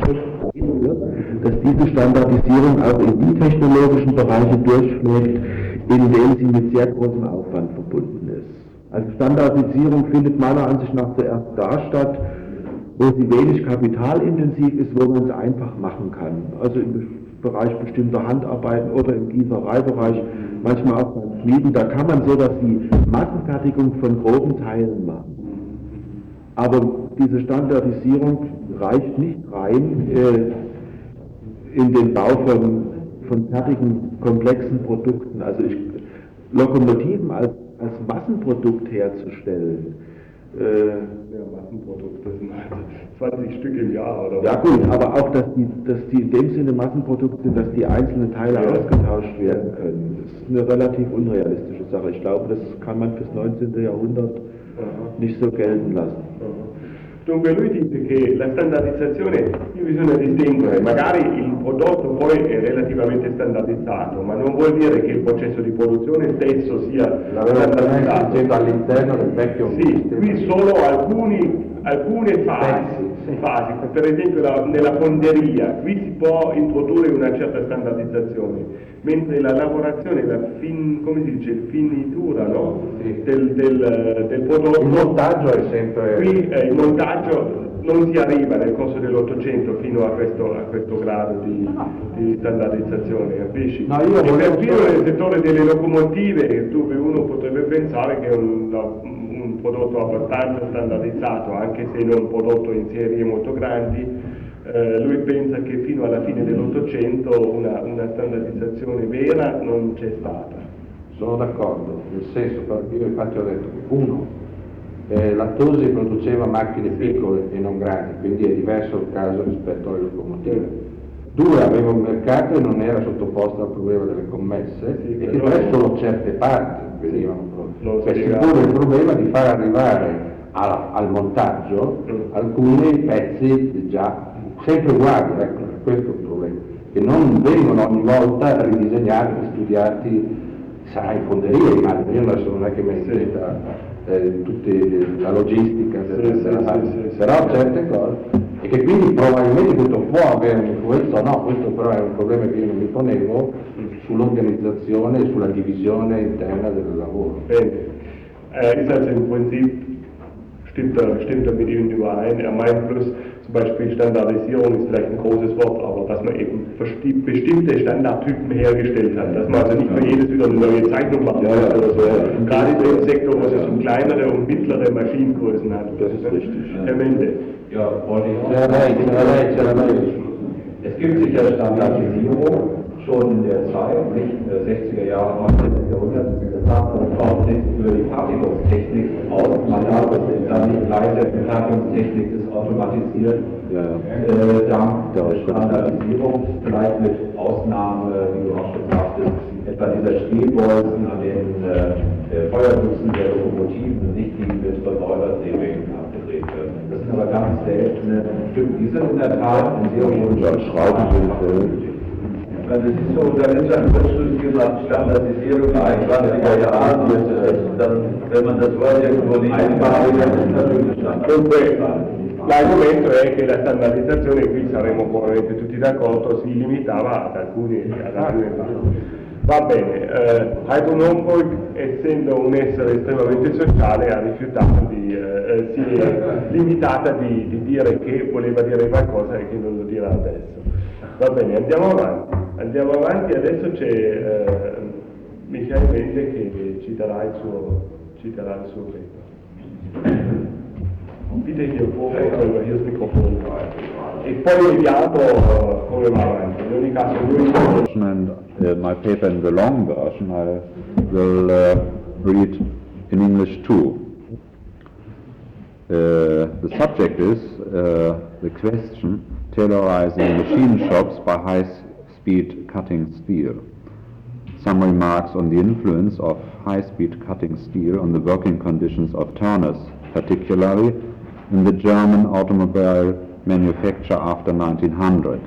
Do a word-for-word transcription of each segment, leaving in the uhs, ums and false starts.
versprechen wird, dass diese Standardisierung auch in die technologischen Bereiche durchschlägt, in denen sie mit sehr großem Aufwand verbunden ist. Also Standardisierung findet meiner Ansicht nach zuerst da statt, wo sie wenig kapitalintensiv ist, wo man es einfach machen kann. Also im Bereich bestimmter Handarbeiten oder im Gießereibereich, manchmal auch beim Schmieden, da kann man sowas wie Massenfertigung von groben Teilen machen. Aber diese Standardisierung reicht nicht rein äh, in den Bau von, von fertigen, komplexen Produkten. Also ich, Lokomotiven als, als Massenprodukt herzustellen. Äh, ja, Massenprodukt, das sind halt zwanzig Stück im Jahr, oder? Ja gut, aber auch, dass die, dass die in dem Sinne Massenprodukte sind, dass die einzelnen Teile ja ausgetauscht werden können. Das ist eine relativ unrealistische Sache. Ich glaube, das kann man fürs neunzehnte Jahrhundert Aha. nicht so gelten lassen. Aha. Dunque lui dice che la standardizzazione bisogna distinguere, magari il prodotto poi è relativamente standardizzato, ma non vuol dire che il processo di produzione stesso sia standardizzato. All'interno del vecchio Sì, qui solo alcuni, alcune fasi, sì. fasi, per esempio la, nella fonderia, qui si può introdurre una certa standardizzazione, mentre la lavorazione, la fin, come si dice, finitura no? sì. del, del, del prodotto, il montaggio è sempre... Qui eh, il montaggio non si arriva nel corso dell'Ottocento fino a questo, a questo grado di, di standardizzazione, capisci? No, io e perfino solo... nel settore delle locomotive, dove uno potrebbe pensare che è un, un prodotto abbastanza standardizzato, anche se non prodotto in serie molto grandi, eh, lui pensa che fino alla fine dell'Ottocento una, una standardizzazione vera non c'è stata. Sono d'accordo, nel senso, perché io infatti ho detto, uno, Eh, la Tosi produceva macchine piccole e non grandi, quindi è diverso il caso rispetto alle locomotive. Due, aveva un mercato e non era sottoposto al problema delle commesse, sì, e che tre solo certe parti venivano prodotte. Si pone il problema di far arrivare a, al montaggio mm. alcuni pezzi già sempre uguali, ecco, questo è il problema, che non vengono ogni volta ridisegnati, studiati, sarà in fonderia, immagino, io adesso non è che mi inventa Eh, tutta la logistica, sì, sì, sì, sì, però sì. certe cose, e che quindi probabilmente questo può avere un'influenza, no, questo però è un problema che io non mi ponevo sull'organizzazione e sulla divisione interna del lavoro. Bene, äh, ist also im Prinzip, stimmt er, stimmt er mit Ihnen überein, er meint bloß, zum Beispiel Standardisierung ist vielleicht ein großes Wort, aber dass man eben bestimmte Standardtypen hergestellt hat, dass man also nicht für jedes wieder eine neue Zeichnung machen muss ja, ja, oder so. Ja, ja. Gerade in dem Sektor, wo es um kleinere und mittlere Maschinengrößen hat. Das ist richtig. Herr Mende. Ja, wollte ich auch. Es gibt sicher Standardisierung schon in der Zeit, nicht in der sechziger Jahre, neunzehnten Jahrhundert, und auch nicht für die Fertigungstechnik aus. Man hat dann nicht leise Fertigungstechnik ist automatisiert. Ja, ja. Äh, dank der Standardisierung, vielleicht mit Ausnahme, wie du auch schon sagtest, etwa dieser Stehbolzen an den äh, Feuerbuchsen der Lokomotiven, nicht die mit Revolversäbeln abgedreht werden. Das sind aber ganz seltene Stücke. Die sind in der Tat in sehr hohen Schrauben. Das ist so, dann ist ein Kurzschluss gemacht, Standardisierung einundzwanziger Jahre, dann, wenn man das Wort irgendwo nicht einbaut, dann ist natürlich Standard. L'argomento è che la standardizzazione, qui saremo probabilmente tutti d'accordo, si limitava ad alcuni, ad alcune parti. Va bene, eh, Heidrun Homburg, essendo un essere estremamente sociale, ha rifiutato di, eh, si è limitata di, di dire che voleva dire qualcosa e che non lo dirà adesso. Va bene, andiamo avanti, andiamo avanti, adesso c'è eh, Michael Mende che ci darà il suo, ci darà il suo paper. Bitte hier vorne, hier ist das Mikrofon. E poi vediamo uh, come va avanti. In ogni caso lui... And uh, my paper in the long version I will uh, read in English too. Uh, the subject is uh, the question tailorizing machine shops by high-speed cutting steel. Some remarks on the influence of high-speed cutting steel on the working conditions of turners, particularly in the German automobile manufacture after nineteen hundred.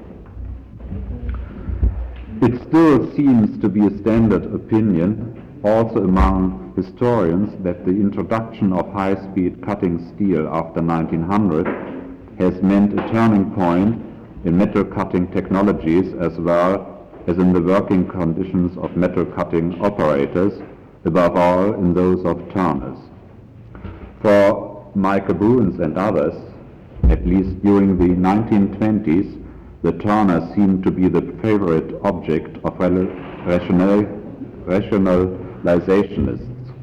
It still seems to be a standard opinion, also among historians, that the introduction of high-speed cutting steel after nineteen hundred has meant a turning point in metal cutting technologies as well as in the working conditions of metal cutting operators, above all in those of turners. For Michael Bruins and others, at least during the nineteen twenties, the turner seemed to be the favorite object of rational, rationalizationists.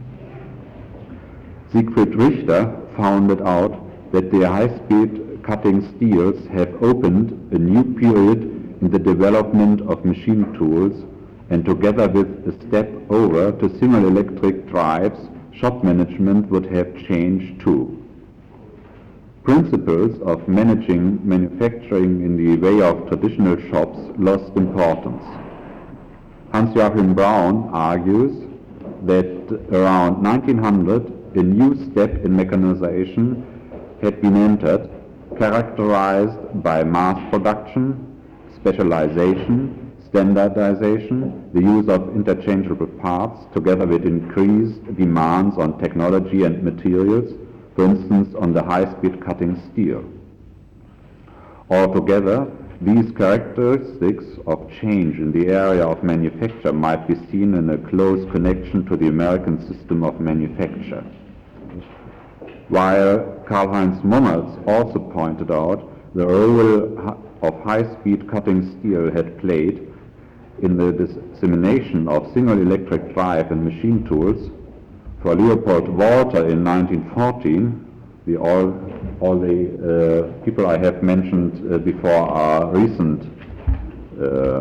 Siegfried Richter found it out that the high-speed cutting steels have opened a new period in the development of machine tools, and together with a step over to single electric drives, shop management would have changed too. Principles of managing manufacturing in the way of traditional shops lost importance. Hans-Joachim Braun argues that around nineteen hundred a new step in mechanization had been entered, characterized by mass production, specialization, standardization, the use of interchangeable parts, together with increased demands on technology and materials, for instance on the high-speed cutting steel. Altogether, these characteristics of change in the area of manufacture might be seen in a close connection to the American system of manufacture. While Karl-Heinz Mommertz also pointed out the role of high-speed cutting steel had played in the dissemination of single electric drive and machine tools, for Leopold Walter in nineteen fourteen, the all, all the uh, people I have mentioned uh, before are recent uh,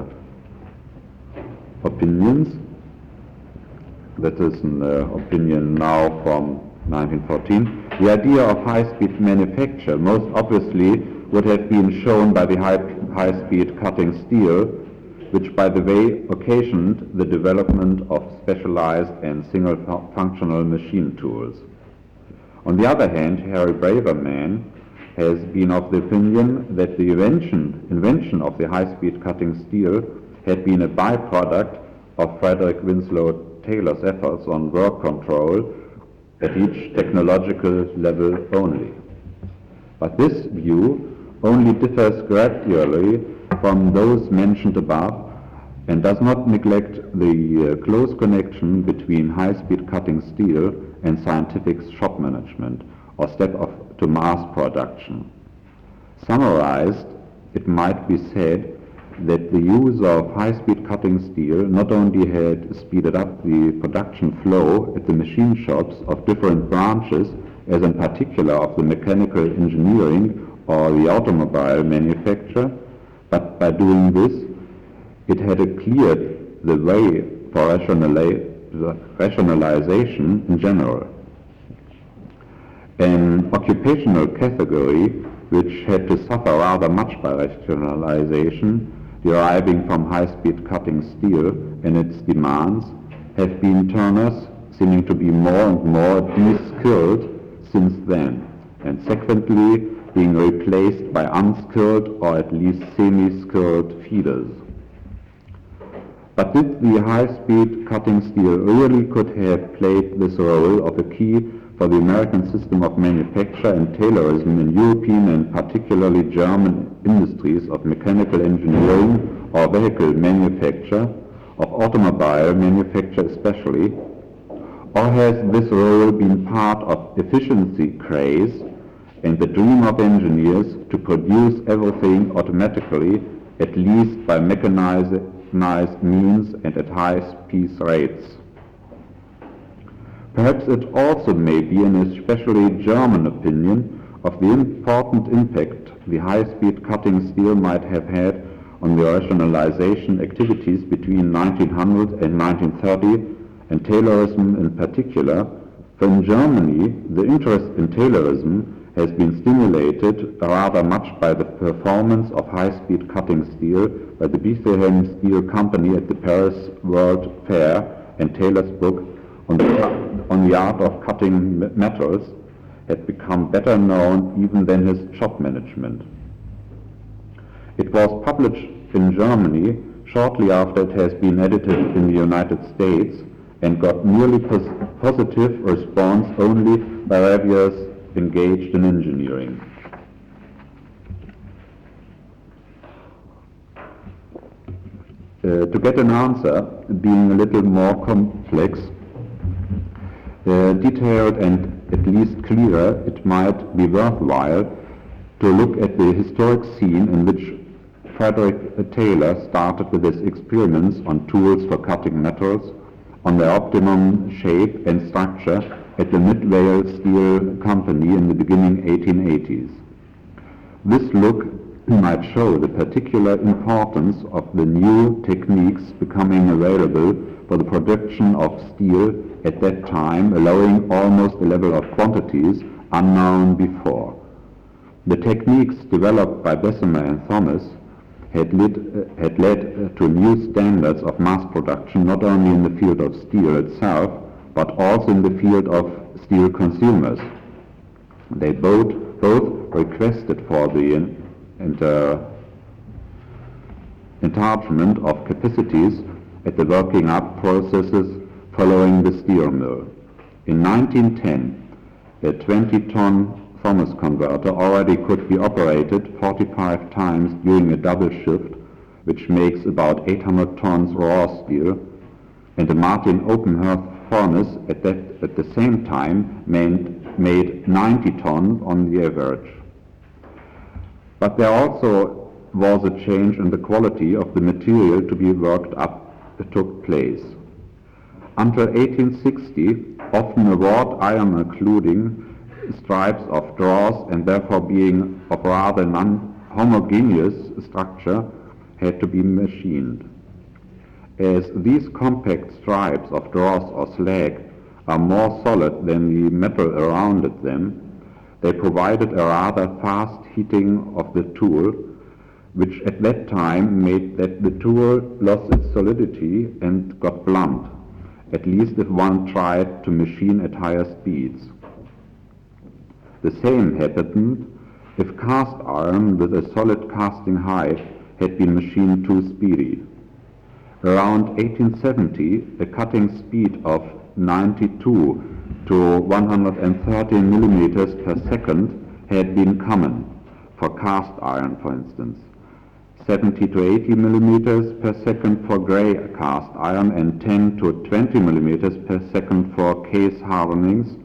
opinions. That is an uh, opinion now from nineteen fourteen. The idea of high-speed manufacture most obviously would have been shown by the high, high-speed cutting steel, which, by the way, occasioned the development of specialized and single-functional machine tools. On the other hand, Harry Braverman has been of the opinion that the invention, invention of the high-speed cutting steel had been a byproduct of Frederick Winslow Taylor's efforts on work control at each technological level only. But this view only differs gradually from those mentioned above and does not neglect the uh, close connection between high-speed cutting steel and scientific shop management, or step of, to mass production. Summarized, it might be said that the use of high-speed cutting steel not only had speeded up the production flow at the machine shops of different branches, as in particular of the mechanical engineering or the automobile manufacture, but by doing this, it had cleared the way for rationali- rationalization in general. An occupational category which had to suffer rather much by rationalization, deriving from high-speed cutting steel and its demands, have been turners, seeming to be more and more de-skilled since then, and secondly being replaced by unskilled or at least semi-skilled feeders. But did the high-speed cutting steel really could have played this role of a key for the American system of manufacture and Taylorism in European and particularly German industries of mechanical engineering or vehicle manufacture, of automobile manufacture especially, or has this role been part of efficiency craze and the dream of engineers to produce everything automatically, at least by mechanized means and at high speed rates? Perhaps it also may be an especially German opinion of the important impact the high-speed cutting steel might have had on the rationalization activities between nineteen hundred and nineteen thirty, and Taylorism in particular, for in Germany the interest in Taylorism has been stimulated rather much by the performance of high-speed cutting steel by the Bethlehem Steel Company at the Paris World Fair, and Taylor's book on the, on the art of cutting metals had become better known even than his shop management. It was published in Germany shortly after it has been edited in the United States and got nearly pos- positive response only by reviewers engaged in engineering. Uh, to get an answer, being a little more complex, uh, detailed and at least clearer, it might be worthwhile to look at the historic scene in which Frederick Taylor started with his experiments on tools for cutting metals, on their optimum shape and structure at the Midvale Steel Company in the beginning eighteen eighties. This look might show the particular importance of the new techniques becoming available for the production of steel at that time, allowing almost a level of quantities unknown before. The techniques developed by Bessemer and Thomas had led, uh, had led uh, to new standards of mass production, not only in the field of steel itself, but also in the field of steel consumers. They both, both requested for the in, inter, enlargement of capacities at the working up processes following the steel mill. In nineteen ten, a twenty-ton Thomas converter already could be operated forty-five times during a double shift, which makes about eight hundred tons raw steel, and the Martin open hearth furnace at, that, at the same time made, made ninety tons on the average. But there also was a change in the quality of the material to be worked up that took place. Until eighteen sixty, often a wrought iron including stripes of draws and therefore being of rather non-homogeneous structure had to be machined. As these compact stripes of dross or slag are more solid than the metal around them, they provided a rather fast heating of the tool, which at that time made that the tool lost its solidity and got blunt, at least if one tried to machine at higher speeds. The same happened if cast iron with a solid casting height had been machined too speedy. Around eighteen seventy, a cutting speed of ninety-two to one hundred thirty millimeters per second had been common, for cast iron for instance, seventy to eighty millimeters per second for gray cast iron, and ten to twenty millimeters per second for case hardenings,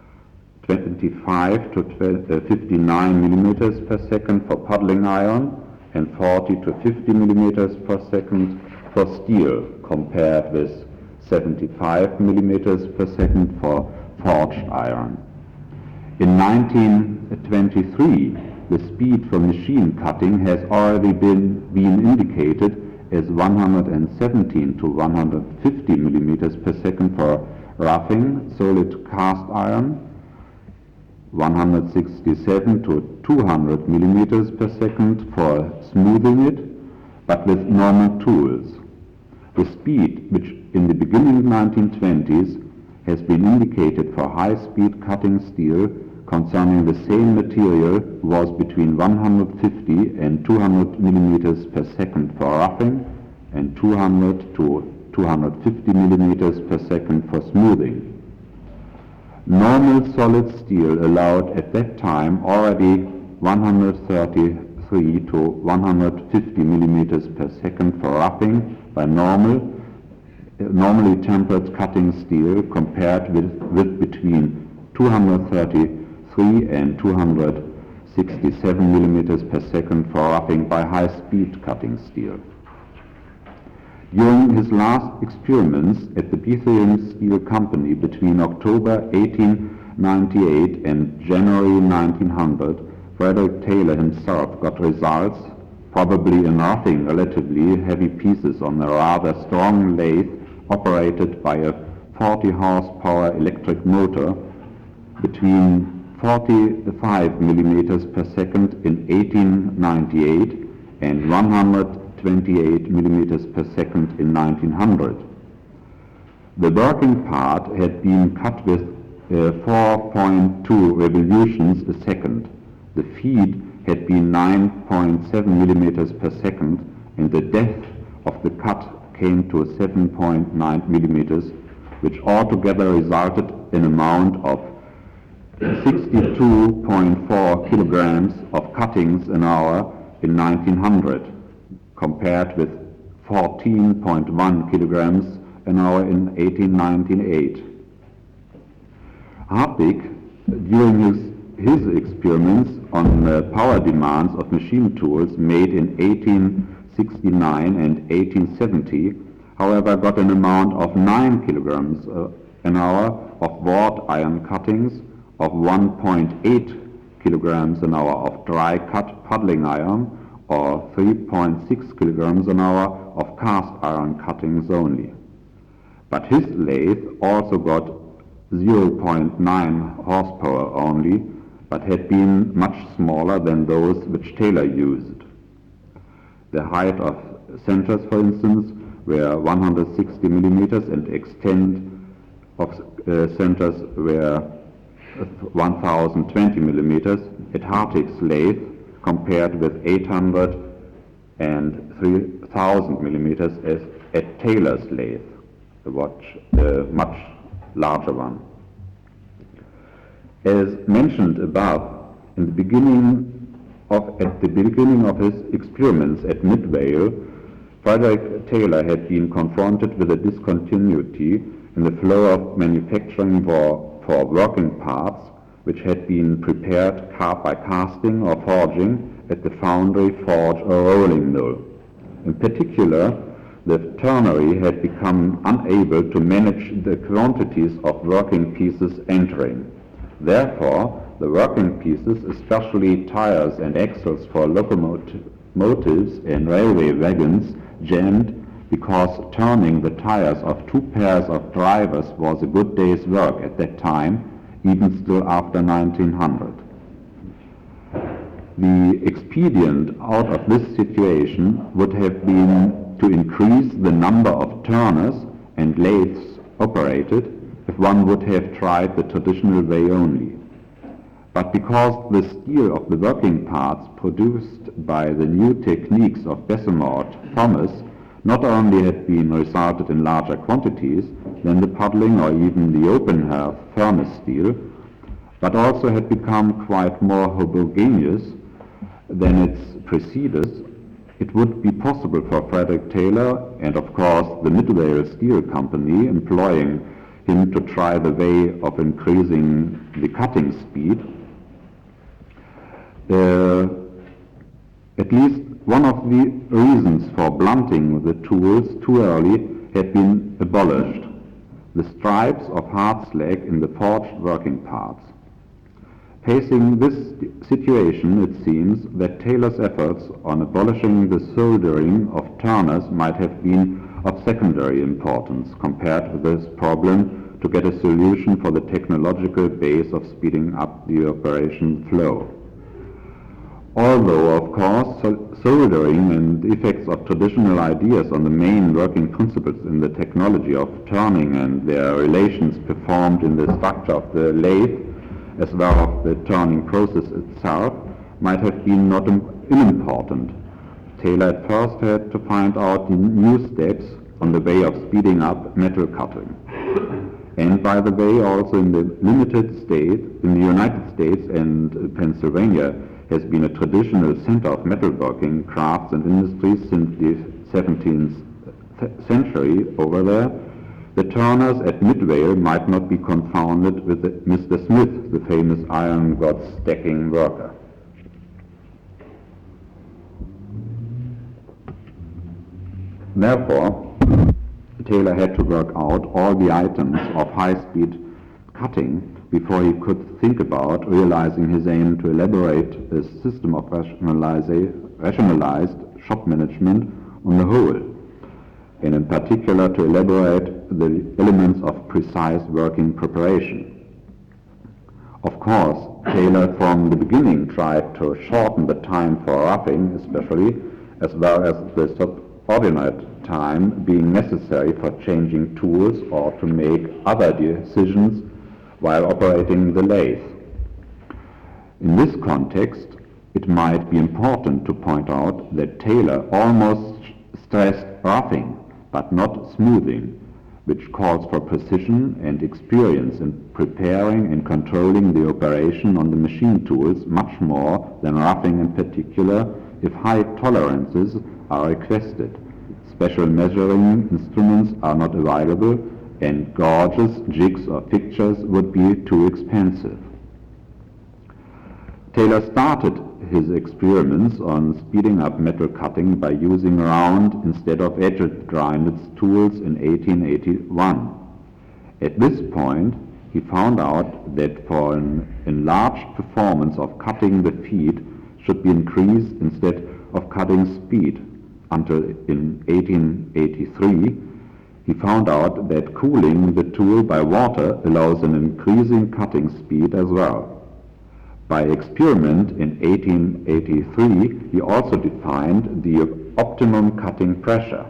twenty-five to fifty-nine millimeters per second for puddling iron, and forty to fifty millimeters per second for steel, compared with seventy-five millimeters per second for forged iron. In nineteen twenty-three, the speed for machine cutting has already been, been indicated as one hundred seventeen to one hundred fifty millimeters per second for roughing solid cast iron, one hundred sixty-seven to two hundred millimeters per second for smoothing it, but with normal tools. The speed, which in the beginning nineteen twenties has been indicated for high-speed cutting steel concerning the same material, was between one hundred fifty and two hundred millimeters per second for roughing and two hundred to two hundred fifty millimeters per second for smoothing. Normal solid steel allowed at that time already one hundred thirty-three to one hundred fifty millimeters per second for roughing by normal, normally tempered cutting steel, compared with, with between two hundred thirty-three and two hundred sixty-seven millimeters per second for roughing by high-speed cutting steel. During his last experiments at the Bethlehem Steel Company between October eighteen ninety-eight and January nineteen hundred, Frederick Taylor himself got results, probably in roughing relatively heavy pieces on a rather strong lathe operated by a forty horsepower electric motor, between forty-five millimeters per second in eighteen ninety-eight and one hundred twenty-eight millimeters per second in nineteen hundred. The working part had been cut with uh, four point two revolutions a second. The feed had been nine point seven millimeters per second, and the depth of the cut came to seven point nine millimeters, which altogether resulted in an amount of sixty-two point four kilograms of cuttings an hour in nineteen hundred, compared with fourteen point one kilograms an hour in eighteen ninety-eight. Hartwig, during his, his experiments on uh, power demands of machine tools made in eighteen sixty-nine and eighteen seventy, however, got an amount of nine kilograms uh, an hour of wrought iron cuttings, of one point eight kilograms an hour of dry cut puddling iron, or three point six kilograms an hour of cast iron cuttings only. But his lathe also got zero point nine horsepower only, but had been much smaller than those which Taylor used. The height of centers, for instance, were one hundred sixty millimeters, and extent of uh, centers were one thousand twenty millimeters at Hartwig's lathe, compared with eight hundred and three thousand millimeters as at Taylor's lathe, the watch, uh, much larger one. As mentioned above, in the beginning of, at the beginning of his experiments at Midvale, Frederick Taylor had been confronted with a discontinuity in the flow of manufacturing for, for working parts which had been prepared by casting or forging at the foundry, forge, or rolling mill. In particular, the turnery had become unable to manage the quantities of working pieces entering. Therefore, the working pieces, especially tires and axles for locomotives and railway wagons, jammed because turning the tires of two pairs of drivers was a good day's work at that time, even still after nineteen hundred. The expedient out of this situation would have been to increase the number of turners and lathes operated if one would have tried the traditional way only. But because the steel of the working parts produced by the new techniques of Bessemer Thomas not only had been resulted in larger quantities than the puddling or even the open-air furnace steel, but also had become quite more homogeneous than its preceders, it would be possible for Frederick Taylor and, of course, the Midvale Steel Company, employing him to try the way of increasing the cutting speed. Uh, at least one of the reasons for blunting the tools too early had been abolished: the stripes of hard slag in the forged working parts. Facing this situation, it seems that Taylor's efforts on abolishing the soldering of turners might have been of secondary importance compared with this problem to get a solution for the technological base of speeding up the operation flow. Although, of course, sol- soldering and the effects of traditional ideas on the main working principles in the technology of turning and their relations performed in the structure of the lathe, as well as the turning process itself, might have been not unimportant. Taylor at first had to find out new steps on the way of speeding up metal cutting. And by the way, also in the limited state, in the United States and Pennsylvania, has been a traditional center of metalworking, crafts and industries since the seventeenth century over there. The turners at Midvale might not be confounded with the, Mister Smith, the famous iron god stacking worker. Therefore, Taylor had to work out all the items of high-speed cutting before he could think about realizing his aim to elaborate a system of rationalized shop management on the whole, and in particular to elaborate the elements of precise working preparation. Of course, Taylor from the beginning tried to shorten the time for roughing especially, as well as the subordinate time being necessary for changing tools or to make other decisions while operating the lathe. In this context, it might be important to point out that Taylor almost stressed roughing, but not smoothing, which calls for precision and experience in preparing and controlling the operation on the machine tools much more than roughing in particular if high tolerances are requested, special measuring instruments are not available, and gauges, jigs or fixtures would be too expensive. Taylor started his experiments on speeding up metal cutting by using round instead of edge-grinded tools in eighteen eighty-one. At this point, he found out that for an enlarged performance of cutting, the feed should be increased instead of cutting speed, until in eighteen eighty-three he found out that cooling the tool by water allows an increasing cutting speed as well. By experiment in eighteen eighty-three, he also defined the optimum cutting pressure.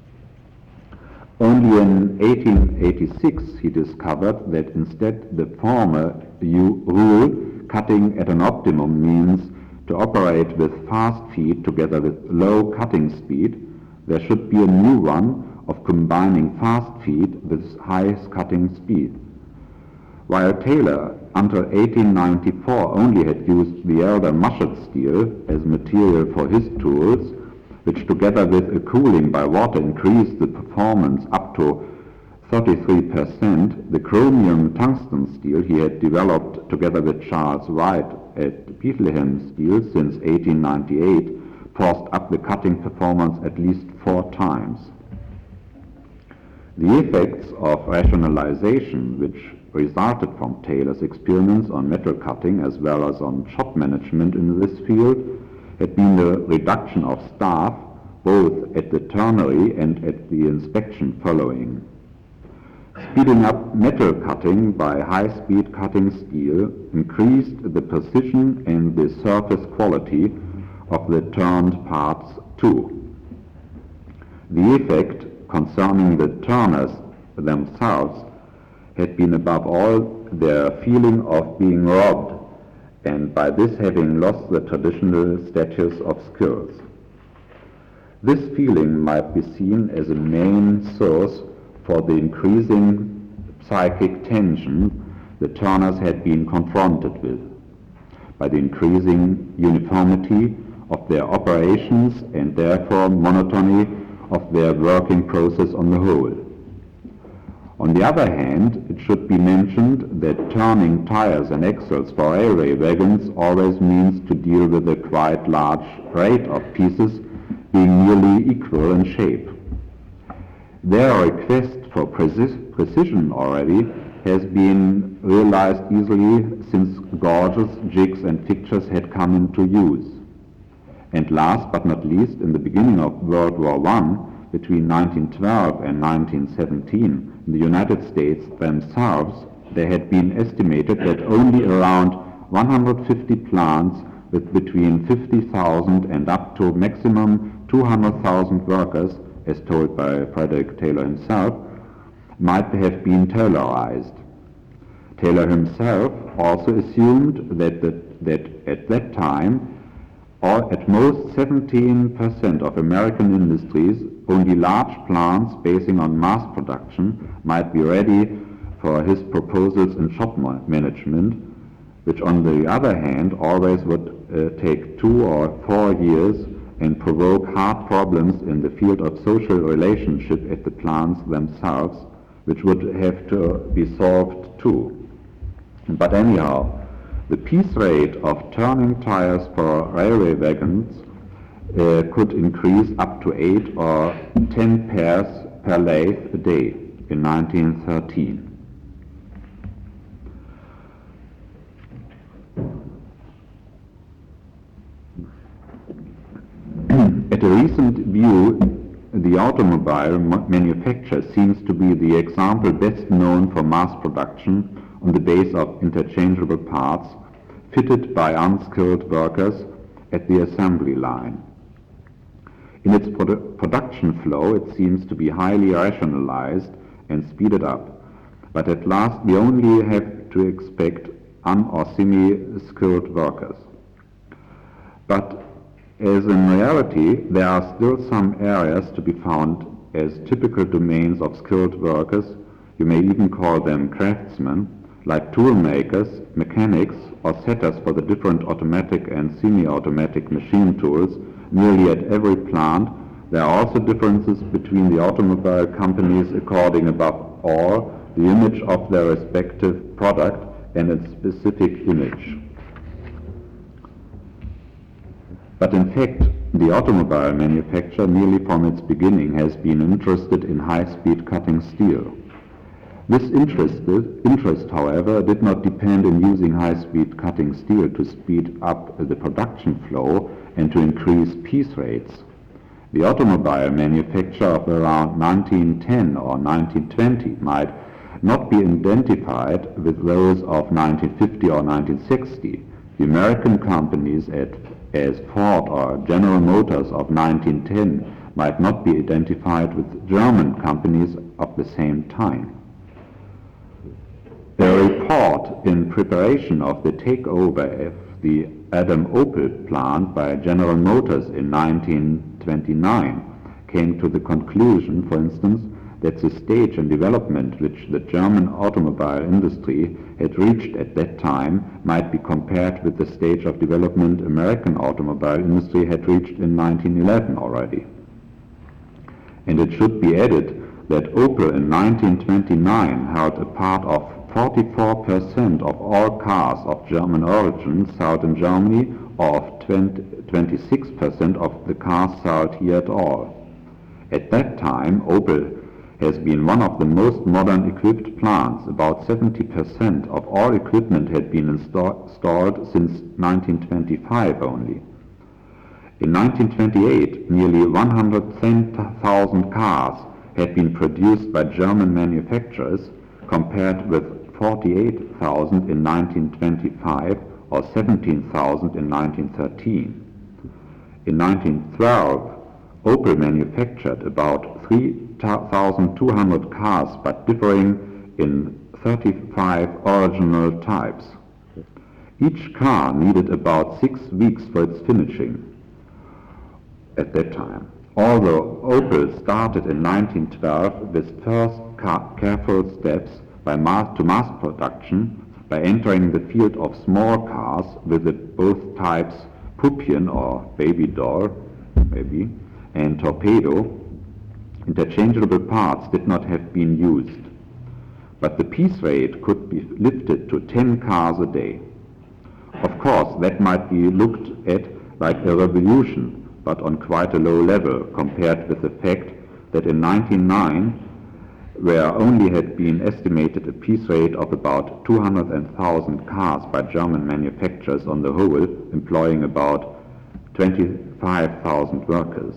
Only in eighteen eighty-six he discovered that instead the former rule, cutting at an optimum, means to operate with fast feed together with low cutting speed, there should be a new one of combining fast feed with high cutting speed. While Taylor until eighteen ninety-four only had used the elder Mushet steel as material for his tools, which together with a cooling by water increased the performance up to thirty-three percent, the chromium tungsten steel he had developed together with Charles Wright at Bethlehem Steel since eighteen ninety-eight forced up the cutting performance at least four times. The effects of rationalization which resulted from Taylor's experiments on metal cutting as well as on shop management in this field had been the reduction of staff both at the ternary and at the inspection following. Speeding up metal cutting by high-speed cutting steel increased the precision and the surface quality of the turned parts too. The effect concerning the turners themselves had been above all their feeling of being robbed, and by this having lost the traditional status of skills. This feeling might be seen as a main source for the increasing psychic tension the turners had been confronted with, by the increasing uniformity of their operations and therefore monotony of their working process on the whole. On the other hand, it should be mentioned that turning tires and axles for railway wagons always means to deal with a quite large rate of pieces being nearly equal in shape. Their request for precis- precision already has been realized easily since gauges, jigs and fixtures had come into use. And last but not least, in the beginning of World War One, between nineteen twelve and nineteen seventeen, in the United States themselves, there had been estimated that only around one hundred fifty plants with between fifty thousand and up to maximum two hundred thousand workers, as told by Frederick Taylor himself, might have been Taylorized. Taylor himself also assumed that, the, that at that time, or at most seventeen percent of American industries, only large plants basing on mass production might be ready for his proposals in shop ma- management, which on the other hand always would uh, take two or four years and provoke hard problems in the field of social relationship at the plants themselves, which would have to be solved too. But anyhow, the piece rate of turning tires for railway wagons uh, could increase up to eight or ten pairs per lathe a day in nineteen thirteen. At a recent view, the automobile manufacturer seems to be the example best known for mass production on the base of interchangeable parts fitted by unskilled workers at the assembly line. In its produ- production flow, it seems to be highly rationalized and speeded up, but at last we only have to expect un- or semi-skilled workers. But as in reality, there are still some areas to be found as typical domains of skilled workers, you may even call them craftsmen, like tool makers, mechanics, or setters for the different automatic and semi-automatic machine tools nearly at every plant There are also differences between the automobile companies according above all the image of their respective product and its specific image. But in fact, the automobile manufacturer nearly from its beginning has been interested in high-speed cutting steel. This interested, interest, however, did not depend on using high-speed cutting steel to speed up the production flow and to increase piece rates. The automobile manufacturer of around nineteen ten or nineteen twenty might not be identified with those of nineteen fifty or nineteen sixty. The American companies at, as Ford or General Motors of nineteen ten might not be identified with German companies of the same time. A report in preparation of the takeover of the Adam Opel plant by General Motors in nineteen twenty-nine came to the conclusion, for instance, that the stage in development which the German automobile industry had reached at that time might be compared with the stage of development American automobile industry had reached in nineteen eleven already. And it should be added that Opel in nineteen twenty-nine held a part of forty-four percent of all cars of German origin sold in Germany, or of twenty-six percent of the cars sold here at all. At that time, Opel has been one of the most modern equipped plants. About seventy percent of all equipment had been insta- installed since nineteen twenty-five only. In nineteen twenty-eight, nearly one hundred ten thousand cars had been produced by German manufacturers, compared with forty-eight thousand in nineteen twenty-five or seventeen thousand in nineteen thirteen. In nineteen twelve, Opel manufactured about three thousand two hundred cars, but differing in thirty-five original types. Each car needed about six weeks for its finishing at that time. Although Opel started in nineteen twelve with first ca- careful steps by mass to mass production by entering the field of small cars with the both types Puppien or baby doll, maybe, and torpedo, interchangeable parts did not have been used. But the piece rate could be lifted to ten cars a day. Of course, that might be looked at like a revolution, but on quite a low level compared with the fact that in nineteen oh nine, where only had been estimated a piece rate of about two hundred thousand cars by German manufacturers on the whole, employing about twenty-five thousand workers.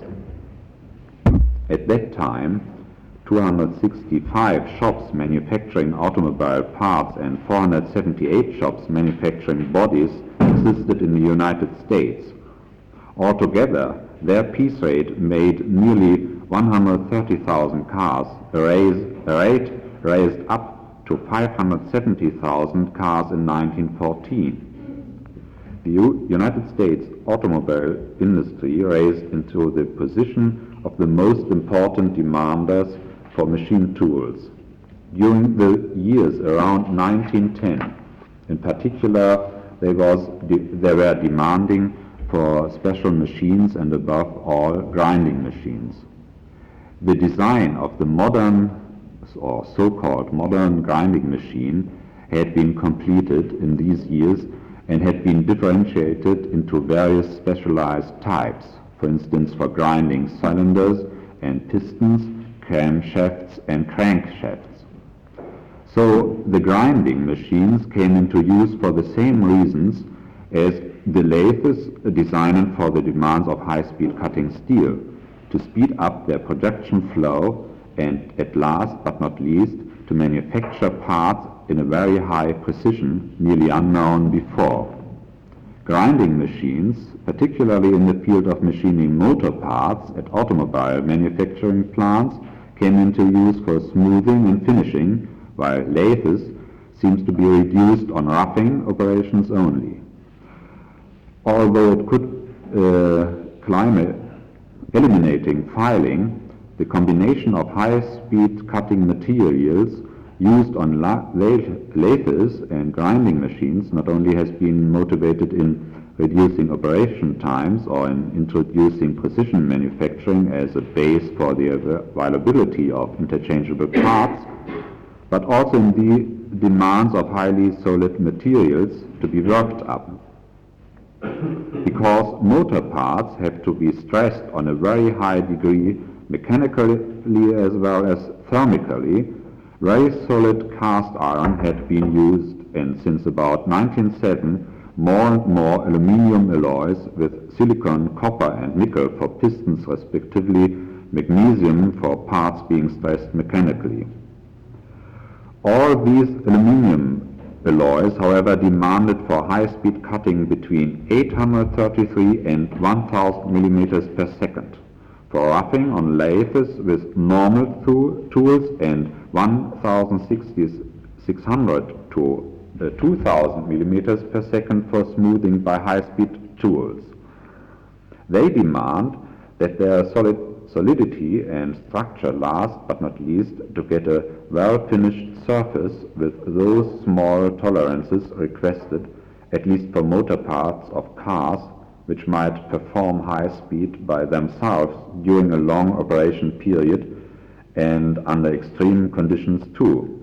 At that time, two hundred sixty-five shops manufacturing automobile parts and four hundred seventy-eight shops manufacturing bodies existed in the United States. Altogether, their piece rate made nearly one hundred thirty thousand cars, a, raise, a rate raised up to five hundred seventy thousand cars in nineteen fourteen. The U- United States automobile industry raised into the position of the most important demanders for machine tools. During the years around nineteen ten, in particular, they, was de- they were demanding for special machines and above all grinding machines. The design of the modern or so-called modern grinding machine had been completed in these years and had been differentiated into various specialized types, for instance for grinding cylinders and pistons, camshafts and crankshafts. So the grinding machines came into use for the same reasons as the lathes designed for the demands of high-speed cutting steel, to speed up their production flow and, at last but not least, to manufacture parts in a very high precision, nearly unknown before. Grinding machines, particularly in the field of machining motor parts at automobile manufacturing plants, came into use for smoothing and finishing, while lathes seems to be reduced on roughing operations only. Although it could uh, climate eliminating filing, the combination of high-speed cutting materials used on la- lathes and grinding machines not only has been motivated in reducing operation times or in introducing precision manufacturing as a base for the availability of interchangeable parts, but also in the demands of highly solid materials to be worked up. Because motor parts have to be stressed on a very high degree mechanically as well as thermically, very solid cast iron had been used, and since about nineteen oh seven more and more aluminium alloys with silicon, copper and nickel for pistons respectively, magnesium for parts being stressed mechanically. All these aluminium alloys, however, demanded for high-speed cutting between eight hundred thirty-three and one thousand millimeters per second, for roughing on lathes with normal tools and one thousand six hundred to uh, two thousand millimeters per second for smoothing by high-speed tools. They demand that their solid solidity and structure last but not least to get a well-finished surface with those small tolerances requested, at least for motor parts of cars which might perform high speed by themselves during a long operation period and under extreme conditions too.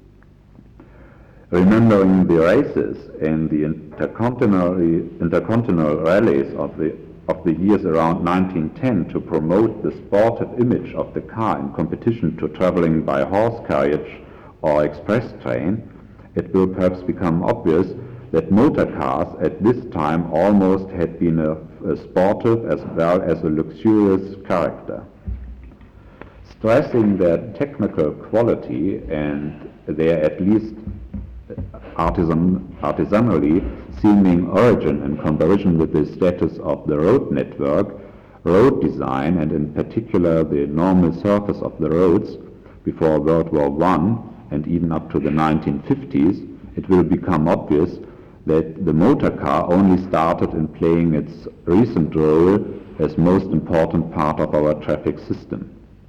Remembering the races and the intercontinental, intercontinental rallies of the of the years around nineteen ten to promote the sportive image of the car in competition to traveling by horse carriage or express train, it will perhaps become obvious that motor cars at this time almost had been a, a sportive as well as a luxurious character. Stressing their technical quality and their at least artisan, artisanally seeming origin in comparison with the status of the road network, road design, and in particular the normal surface of the roads before World War One and even up to the nineteen fifties, it will become obvious that the motor car only started in playing its recent role as most important part of our traffic system.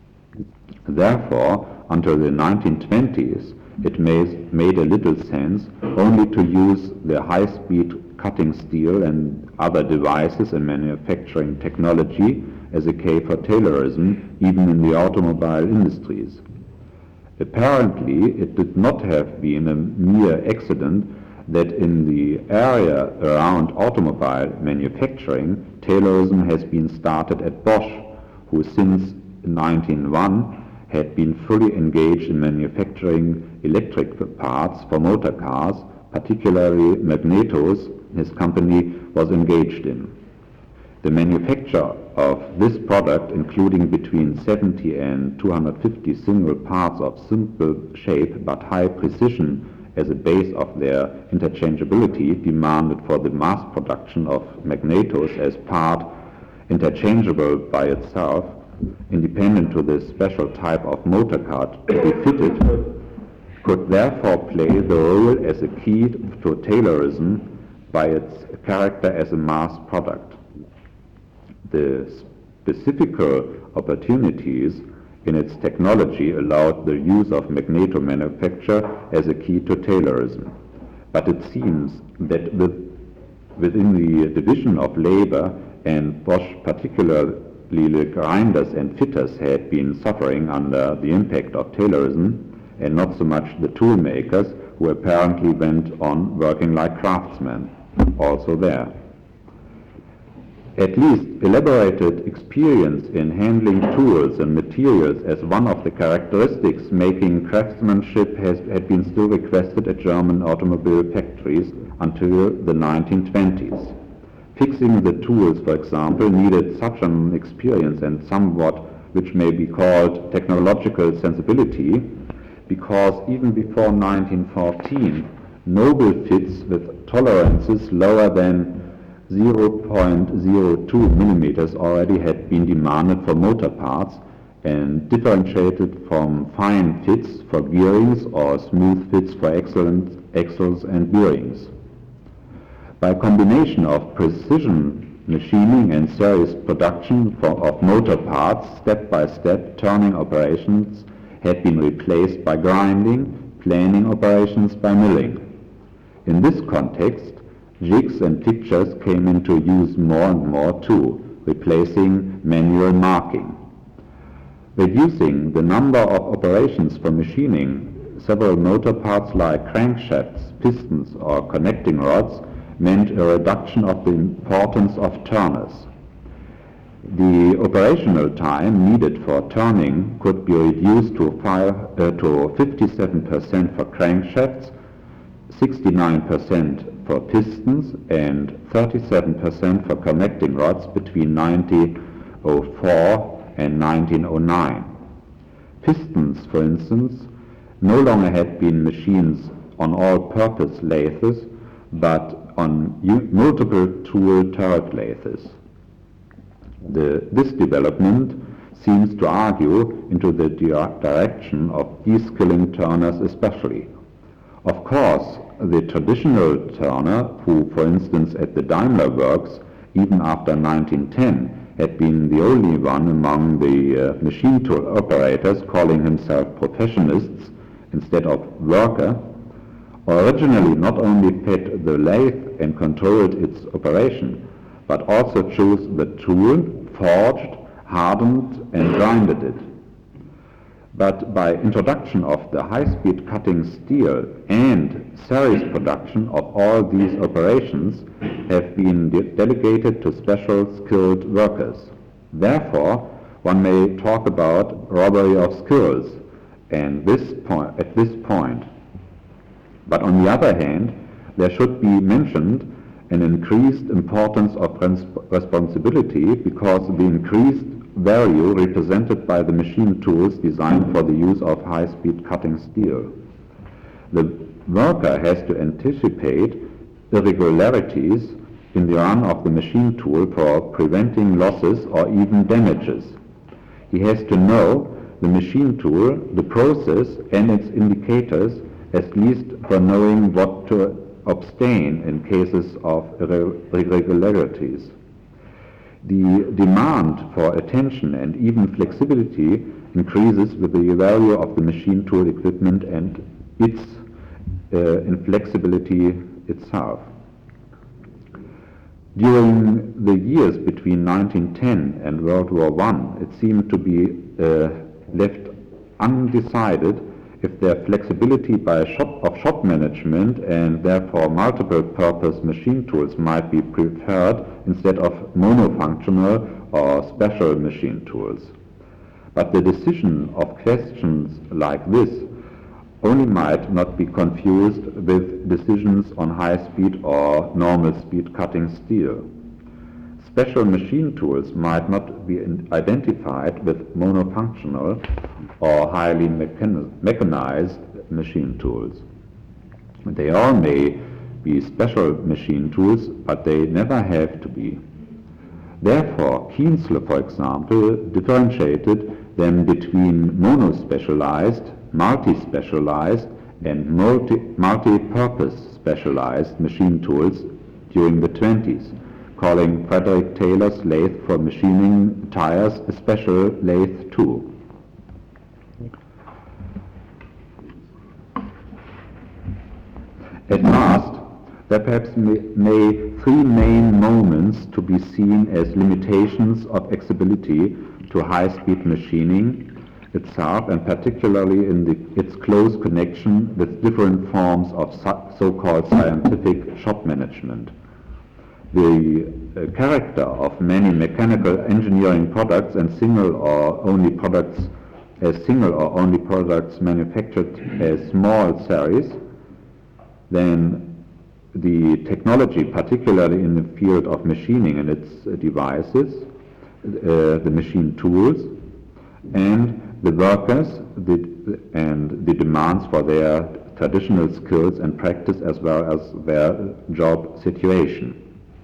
Therefore, until the nineteen twenties, it made, made a little sense only to use the high-speed cutting steel and other devices in manufacturing technology as a key for Taylorism, even in the automobile industries. Apparently, it did not have been a mere accident that in the area around automobile manufacturing, Taylorism has been started at Bosch, who since nineteen oh one had been fully engaged in manufacturing electric parts for motor cars, particularly magnetos his company was engaged in. The manufacture of this product, including between seventy and two hundred fifty single parts of simple shape but high precision as a base of their interchangeability, demanded for the mass production of magnetos as part interchangeable by itself, independent to the special type of motor car to be fitted, could therefore play the role as a key to Taylorism by its character as a mass product. The specific opportunities in its technology allowed the use of magneto manufacture as a key to Taylorism. But it seems that with, within the division of labor, and Bosch particularly the grinders and fitters had been suffering under the impact of Taylorism, and not so much the tool makers, who apparently went on working like craftsmen, also there. At least elaborated experience in handling tools and materials as one of the characteristics making craftsmanship has, had been still requested at German automobile factories until the nineteen twenties. Fixing the tools, for example, needed such an experience and somewhat which may be called technological sensibility, because even before nineteen fourteen, noble fits with tolerances lower than zero point zero two millimeters already had been demanded for motor parts and differentiated from fine fits for gearings or smooth fits for axles and bearings. By combination of precision machining and series production for, of motor parts, step-by-step turning operations had been replaced by grinding, planing operations by milling. In this context, jigs and pictures came into use more and more too, replacing manual marking. Reducing the number of operations for machining several motor parts like crankshafts, pistons or connecting rods meant a reduction of the importance of turners. The operational time needed for turning could be reduced to, five, uh, to fifty-seven percent for crankshafts, sixty-nine percent for pistons and thirty-seven percent for connecting rods between nineteen oh four and nineteen oh nine. Pistons, for instance, no longer had been machines on all-purpose lathes, but on multiple tool turret lathes. The, this development seems to argue into the di direction of de-skilling turners especially. Of course, the traditional turner, who, for instance, at the Daimler Works, even after nineteen ten, had been the only one among the uh, machine tool operators calling himself professionists instead of worker, originally not only fed the lathe and controlled its operation, but also chose the tool, forged, hardened and grinded it. But by introduction of the high-speed cutting steel and series production of all these operations have been de delegated to special skilled workers. Therefore, one may talk about robbery of skills and this point, at this point. But on the other hand, there should be mentioned an increased importance of responsibility because the increased value represented by the machine tools designed for the use of high-speed cutting steel. The worker has to anticipate irregularities in the run of the machine tool for preventing losses or even damages. He has to know the machine tool, the process and its indicators, at least for knowing what to abstain in cases of irregularities. The demand for attention and even flexibility increases with the value of the machine tool equipment and its uh, inflexibility itself. During the years between nineteen ten and World War One, it seemed to be uh, left undecided if their flexibility by shop of shop management and therefore multiple purpose machine tools might be preferred instead of monofunctional or special machine tools. But the decision of questions like this only might not be confused with decisions on high-speed or normal-speed cutting steel. Special machine tools might not be identified with monofunctional or highly mechanized machine tools. They all may be special machine tools, but they never have to be. Therefore, Kienzle, for example, differentiated them between mono-specialized, multi-specialized, and multi, multi-purpose specialized machine tools during the twenties, calling Frederick Taylor's lathe for machining tires a special lathe too. At last, there perhaps may, may three main moments to be seen as limitations of accessibility to high-speed machining itself, and particularly in the, its close connection with different forms of so-called scientific shop management. The uh, character of many mechanical engineering products and single or only products as single or only products manufactured as small series, then the technology, particularly in the field of machining and its uh, devices, uh, the machine tools, and the workers the, and the demands for their traditional skills and practice as well as their job situation.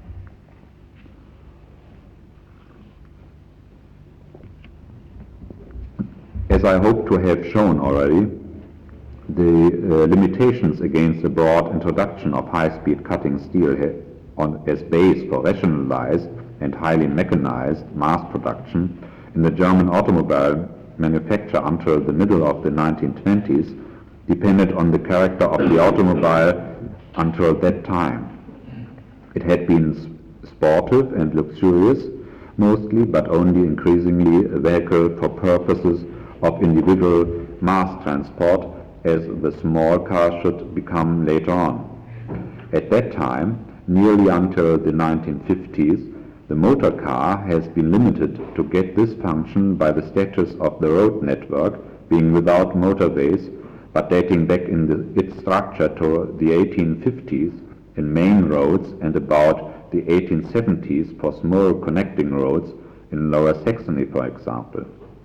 As I hope to have shown already, the uh, limitations against the broad introduction of high-speed cutting steel on, as base for rationalized and highly mechanized mass production in the German automobile manufacture until the middle of the nineteen twenties depended on the character of the automobile until that time. It had been sportive and luxurious mostly, but only increasingly a vehicle for purposes of individual mass transport, as the small car should become later on. At that time, nearly until the nineteen fifties, the motor car has been limited to get this function by the status of the road network being without motorways, but dating back in the, its structure to the eighteen fifties in main roads and about the eighteen seventies for small connecting roads in Lower Saxony, for example.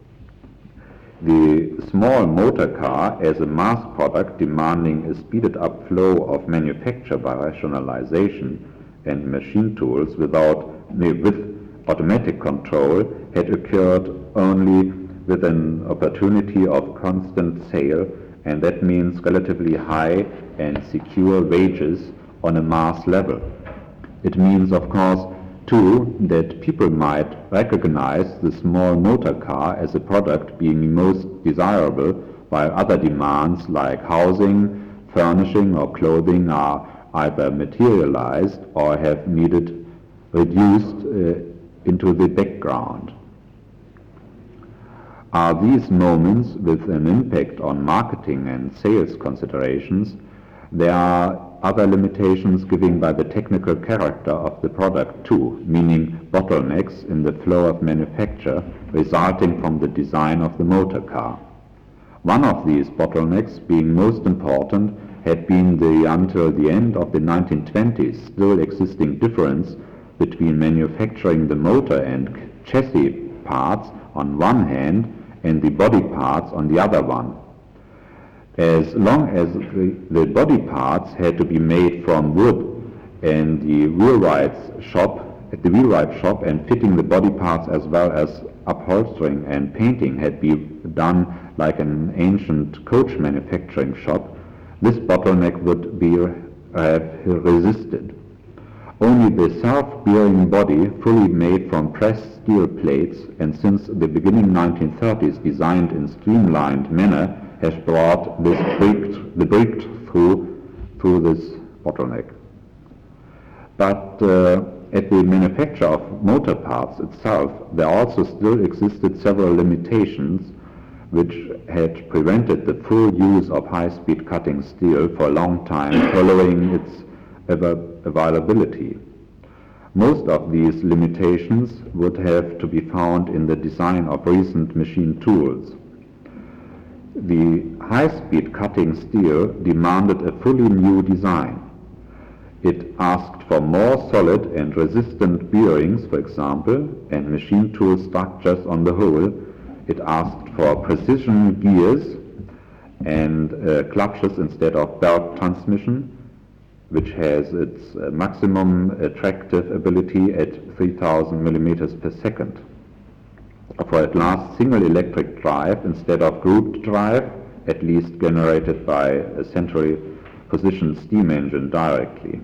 The small motor car as a mass product demanding a speeded up flow of manufacture by rationalization and machine tools without with automatic control had occurred only with an opportunity of constant sale, and that means relatively high and secure wages on a mass level. It means, of course, too, that people might recognize the small motor car as a product being most desirable, while other demands like housing, furnishing, or clothing are either materialized or have needed reduced uh, into the background. Are these moments with an impact on marketing and sales considerations? There are other limitations given by the technical character of the product too, meaning bottlenecks in the flow of manufacture resulting from the design of the motor car. One of these bottlenecks, being most important, had been the until the end of the nineteen twenties still existing difference between manufacturing the motor and chassis parts on one hand and the body parts on the other one. As long as the, the body parts had to be made from wood and the wheelwright's shop, at the wheelwright shop and fitting the body parts as well as upholstering and painting had been done like an ancient coach manufacturing shop, this bottleneck would be have resisted. Only the self-bearing body, fully made from pressed steel plates and since the beginning nineteen thirties designed in streamlined manner, has brought this break, the breakthrough through this bottleneck. But uh, at the manufacture of motor parts itself, there also still existed several limitations which had prevented the full use of high-speed cutting steel for a long time following its av- availability. Most of these limitations would have to be found in the design of recent machine tools. The high-speed cutting steel demanded a fully new design. It asked for more solid and resistant bearings, for example, and machine tool structures on the whole. It asked for precision gears and uh, clutches instead of belt transmission, which has its uh, maximum attractive ability at three thousand millimeters per second. For at last single electric drive instead of grouped drive, at least generated by a centrally positioned steam engine directly.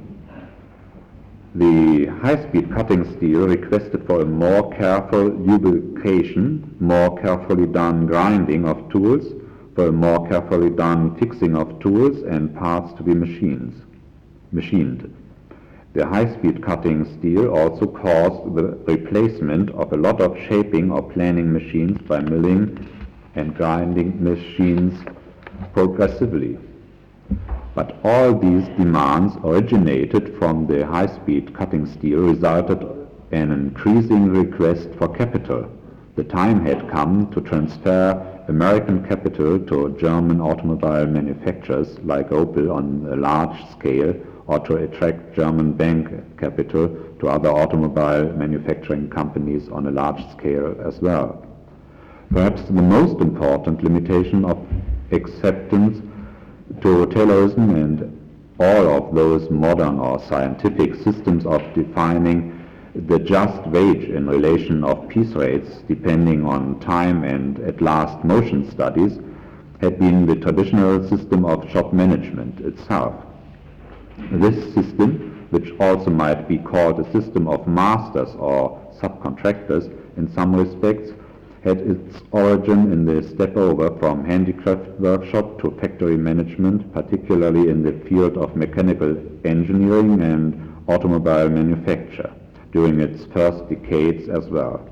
The high-speed cutting steel requested for a more careful lubrication, more carefully done grinding of tools, for a more carefully done fixing of tools and parts to be machines, machined. The high-speed cutting steel also caused the replacement of a lot of shaping or planing machines by milling and grinding machines progressively. But all these demands originated from the high-speed cutting steel resulted in an increasing request for capital. The time had come to transfer American capital to German automobile manufacturers like Opel on a large scale, or to attract German bank capital to other automobile manufacturing companies on a large scale as well. Perhaps the most important limitation of acceptance to Taylorism and all of those modern or scientific systems of defining the just wage in relation of piece rates depending on time and at last motion studies had been the traditional system of shop management itself. This system, which also might be called a system of masters or subcontractors in some respects, had its origin in the step over from handicraft workshop to factory management, particularly in the field of mechanical engineering and automobile manufacture during its first decades as well.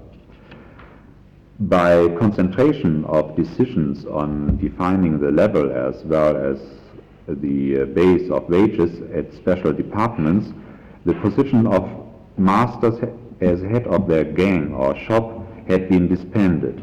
By concentration of decisions on defining the level as well as the base of wages at special departments, the position of masters as head of their gang or shop had been disbanded.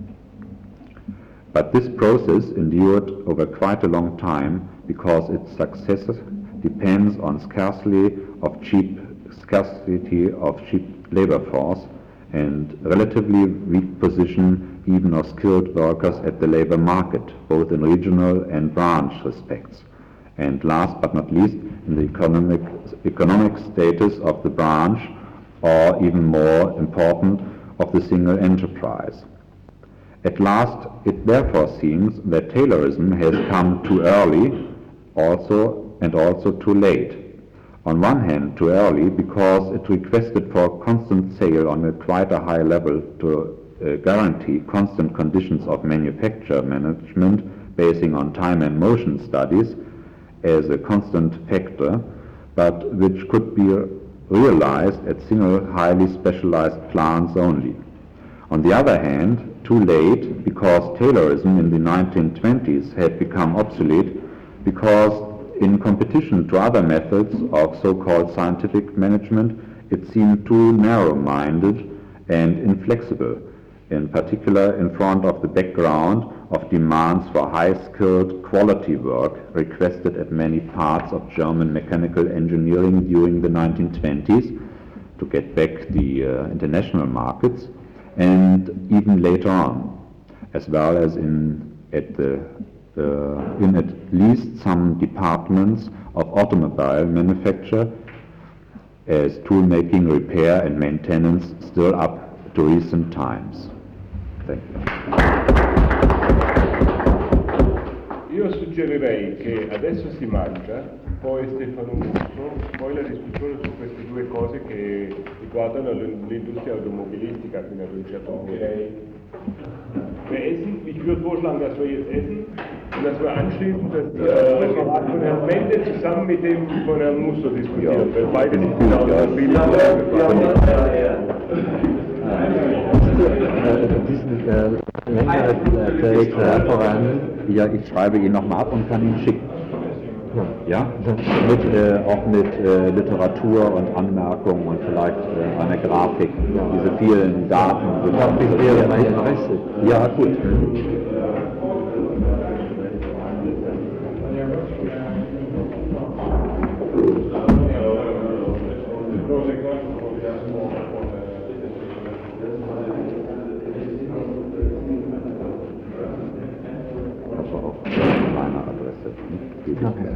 But this process endured over quite a long time because its success depends on scarcity of cheap scarcity of cheap labor force and relatively weak position even of skilled workers at the labor market, both in regional and branch respects, and last but not least in the economic, economic status of the branch, or even more important, of the single enterprise. At last, it therefore seems that Taylorism has come too early also and also too late. On one hand, too early because it requested for constant sale on a quite a high level to uh, guarantee constant conditions of manufacture management basing on time and motion studies as a constant factor, but which could be realized at single highly specialized plants only. On the other hand, too late because Taylorism in the nineteen twenties had become obsolete because in competition to other methods of so-called scientific management, it seemed too narrow-minded and inflexible, in particular in front of the background of demands for high-skilled quality work requested at many parts of German mechanical engineering during the nineteen twenties to get back the uh, international markets, and even later on, as well as in at the Uh, in at least some departments of automobile manufacture as tool making, repair and maintenance still up to recent times. Thank you. Io suggerirei che adesso si mangia, poi Stefano Musso, poi la discussione su queste due cose che riguardano l'industria automobilistica fino ad un certo punto. Wir essen, ich würde vorschlagen, dass wir jetzt essen und dass wir anschließend das äh, Referat von Herrn Mende zusammen mit dem von Herrn Musso diskutieren, weil beide sind genau so viel. Diesen äh, Länger trägt voran. Ja, ich schreibe ihn nochmal ab und kann ihn schicken. Ja, mit, äh, auch mit äh, Literatur und Anmerkungen und vielleicht äh, einer Grafik, diese vielen Daten. Das wäre mein Interesse. Ja, gut. Das war auch meine Adresse. Okay.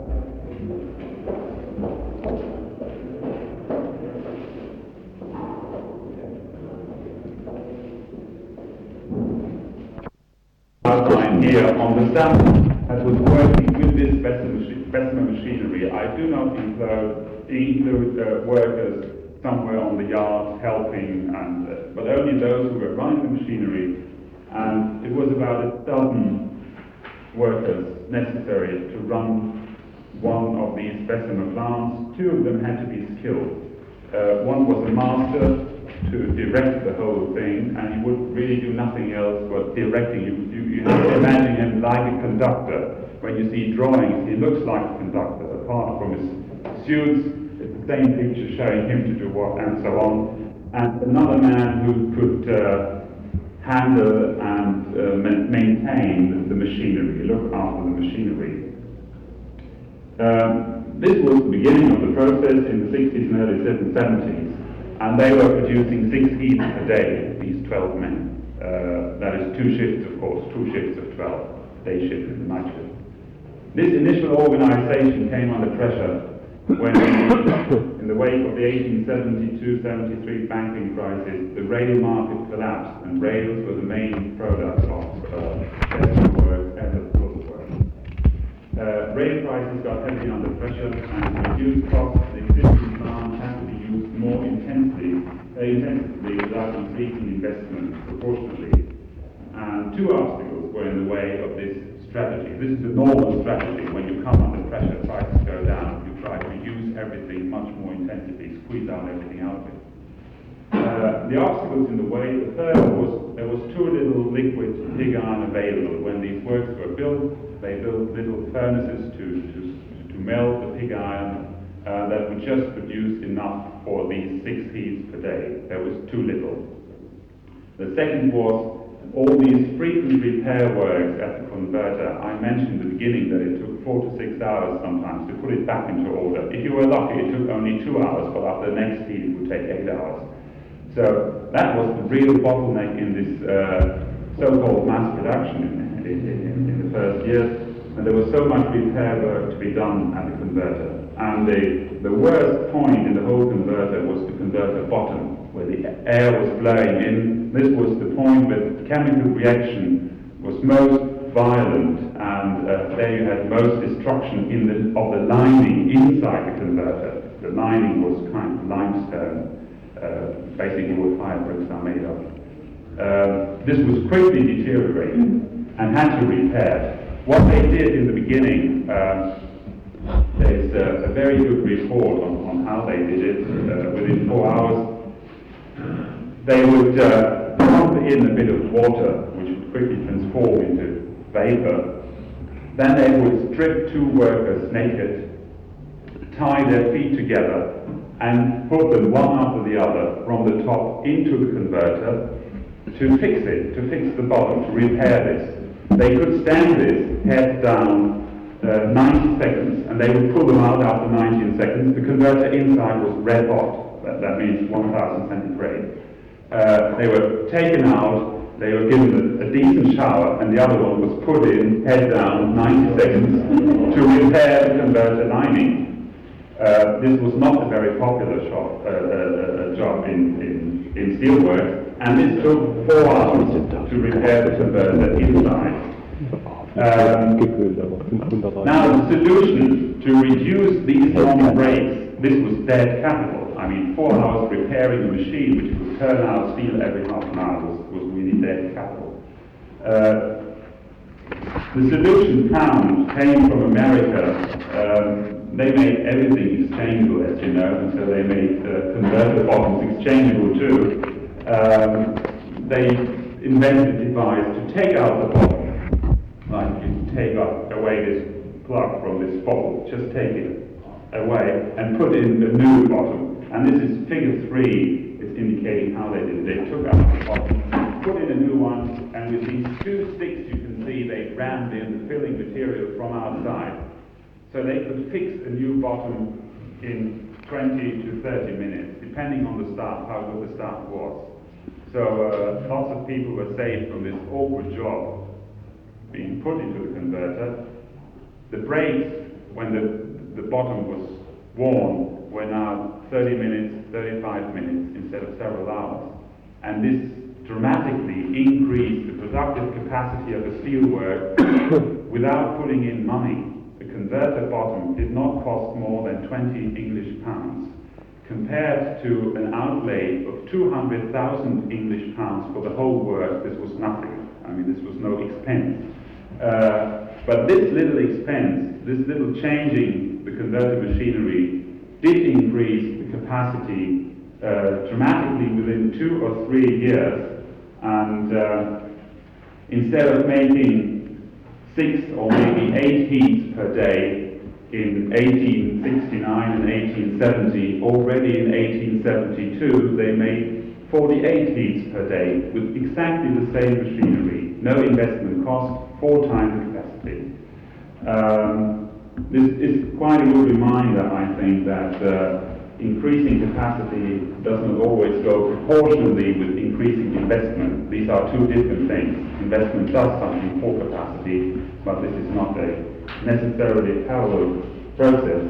Outline here on the staff that was working with this specimen machinery. I do not include, include uh, workers somewhere on the yard helping, and uh, but only those who were running the machinery. And it was about a dozen workers necessary to run one of these specimen plants. Two of them had to be skilled. Uh, one was a master to direct the whole thing, and he would really do nothing else but directing. You, you, you have to imagine him like a conductor. When you see drawings, he looks like a conductor. Apart from his suits, it's the same picture showing him to do what, and so on. And another man who could uh, handle and uh, ma- maintain the machinery, look after the machinery. Um, this was the beginning of the process in the sixties and early seventies, and they were producing six heats a day, these twelve men. Uh, that is two shifts, of course, two shifts of twelve, day shift and night shift. This initial organization came under pressure when, in the wake of the eighteen seventy-two seventy-three banking crisis, the rail market collapsed, and rails were the main product of uh, work and of footwork. Uh, rail prices got heavily under pressure, and to reduce costs, the existing plant had to be used more intensely, uh, intensively without increasing investment proportionately. And two obstacles were in the way of this strategy. This is a normal strategy. When you come under pressure, prices go down. You try to use everything much more intensively, squeeze out everything out of it. Uh, the obstacles in the way, the third was there was too little liquid pig iron available. When these works were built, they built little furnaces to, to, to melt the pig iron uh, that would just produce enough for these six heats per day. There was too little. The second was all these frequent repair works at the converter. I mentioned in the beginning that it took four to six hours sometimes to put it back into order. If you were lucky, it took only two hours, but after the next heat it would take eight hours. So that was the real bottleneck in this uh, so-called mass production in, in, in, in the first years. And there was so much repair work to be done at the converter. And the, the worst point in the whole converter was the converter bottom, where the air was blowing in. This was the point where the chemical reaction was most violent, and uh, there you had most destruction in the, of the lining inside the converter. The lining was kind of limestone. Uh, basically what firebricks are made of. Uh, this was quickly deteriorating and had to be repaired. What they did in the beginning, uh, there's a, a very good report on, on how they did it. Uh, within four hours, they would uh, pump in a bit of water, which would quickly transform into vapor. Then they would strip two workers naked, tie their feet together, and put them one after the other from the top into the converter to fix it, to fix the bottom, to repair this. They could stand this head down uh, ninety seconds, and they would pull them out after nineteen seconds. The converter inside was red hot, that, that means one thousand centigrade. Uh, they were taken out, they were given a, a decent shower, and the other one was put in, head down, ninety seconds, to repair the converter lining. Uh, this was not a very popular shop, uh, uh, uh, job in, in, in steelworks, and this took four hours to repair the converter inside. Um, now the solution to reduce these long breaks, this was dead capital. I mean, four hours repairing a machine which could turn out steel every half an hour was, was really dead capital. Uh, the solution found came from America. Um, They made everything exchangeable, as you know, and so they made uh, converter bottoms exchangeable too. Um, they invented a device to take out the bottom, like you take up, away this plug from this bottle, just take it away and put in a new bottom. And this is figure three, it's indicating how they did it. They took out the bottom, put in a new one, and with these two sticks you can see they rammed in the filling material from outside. So they could fix a new bottom in twenty to thirty minutes, depending on the staff, how good the staff was. So uh, lots of people were saved from this awkward job being put into the converter. The brakes, when the, the bottom was worn, were now thirty minutes, thirty-five minutes instead of several hours. And this dramatically increased the productive capacity of the steelwork without putting in money. The converter bottom did not cost more than twenty English pounds, compared to an outlay of two hundred thousand English pounds for the whole work. This was nothing. I mean, this was no expense. Uh, but this little expense, this little changing the converter machinery, did increase the capacity uh, dramatically within two or three years. And uh, instead of making six or maybe eight heats per day in eighteen sixty-nine and eighteen seventy, already in eighteen seventy-two they made forty-eight heats per day with exactly the same machinery, no investment cost, four times the capacity. Um, this is quite a good reminder, I think, that uh, increasing capacity does not always go proportionally with increasing investment. These are two different things. Investment does something for capacity, but this is not a necessarily parallel process.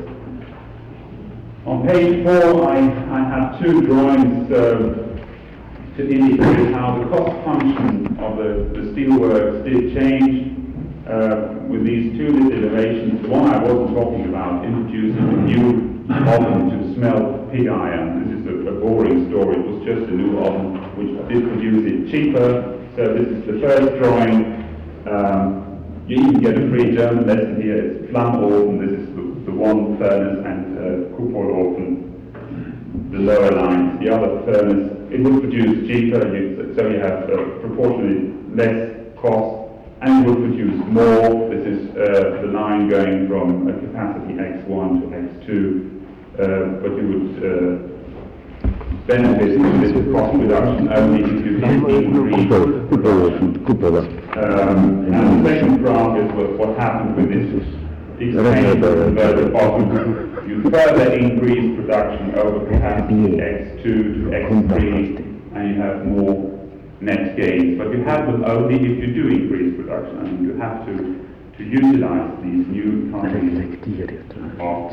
On page four, I, I have two drawings uh, to indicate how the cost function of the, the steelworks did change uh, with these two little innovations. The one I wasn't talking about, introducing a new oven to smelt pig iron. This is a, a boring story. It was just a new oven which did produce it cheaper. So this is the first drawing. Um, you even get a free German lesson here. It's Flammofen. This is the the one furnace and uh, Kupferofen, the lower lines. The other furnace, it would produce cheaper, you, so you have uh, proportionally less cost, and it would produce more. This is uh, the line going from a capacity X one to X two, uh, but you would uh, benefit from this cost reduction only if you can increase production. Um, and the second graph is what, what happened with this exchange converter bottom. You further increase production over capacity X two to X three, and you have more net gains. But you have them only if you do increase production. I mean, you have to, to utilize these new economies of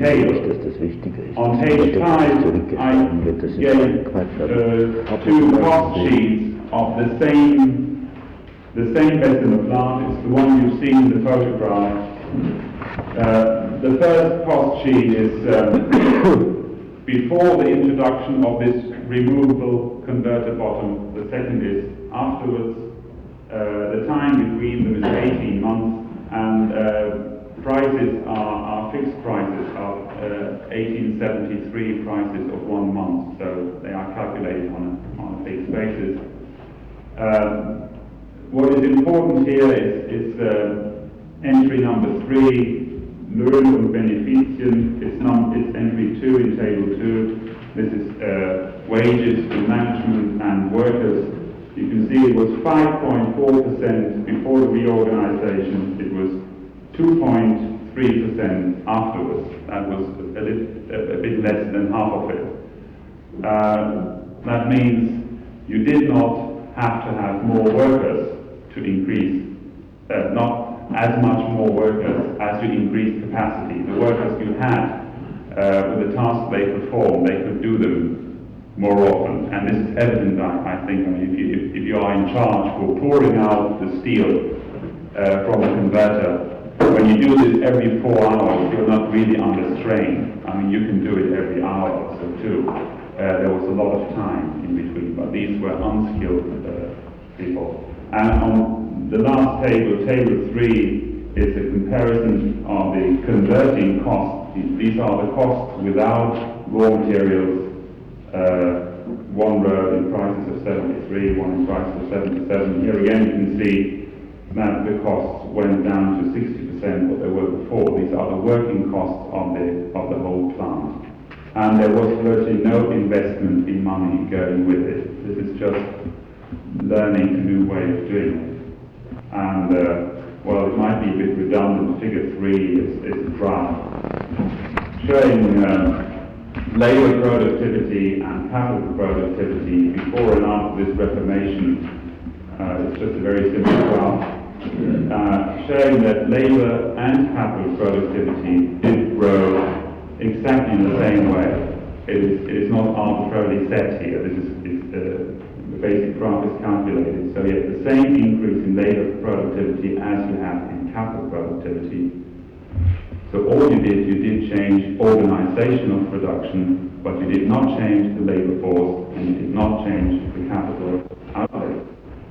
scale. On page five, I gave uh, two cost sheets of the same the same Bessemer plant. It's the one you've seen in the photograph. Uh, the first cost sheet is um, before the introduction of this removable converter bottom. The second is afterwards. Uh, the time between them is eighteen months, and uh, prices are, are fixed prices of uh, eighteen seventy-three prices of one month, so they are calculated on a, on a fixed basis. Um, what is important here is, is uh, entry number three, Löhne und Benefizien. It's, num it's entry two in table two. This is uh, wages to management and workers. You can see it was five point four percent before the reorganization. It was two point three percent afterwards. That was a, a, a bit less than half of it. Uh, that means you did not have to have more workers to increase, uh, not as much more workers as you increase capacity. The workers you had, uh, with the tasks they perform, they could do them more often. And this is evident, I, I think, I mean, if you, if, if you are in charge for pouring out the steel uh, from the converter, when you do this every four hours, you're not really under strain. I mean, you can do it every hour or so too. Uh, there was a lot of time in between, but these were unskilled uh, people. And on the last table, table three, is a comparison of the converting costs. These are the costs without raw materials. Uh, one row in prices of seventy-three, one in prices of seventy-seven. Here again you can see that the costs went down to sixty percent what they were before. These are the working costs of the, of the whole plant. And there was virtually no investment in money going with it. This is just learning a new way of doing it. And uh, well, it might be a bit redundant. Figure three is, is a graph showing uh, labor productivity and capital productivity before and after this reformation. Uh, it's just a very simple graph uh, showing that labor and capital productivity did grow exactly in the same way. It is, it is not arbitrarily set here. This is, is uh, the basic graph is calculated. So you have the same increase in labor productivity as you have in capital productivity. So all you did, you did change organization of production, but you did not change the labor force, and you did not change the capital outlay.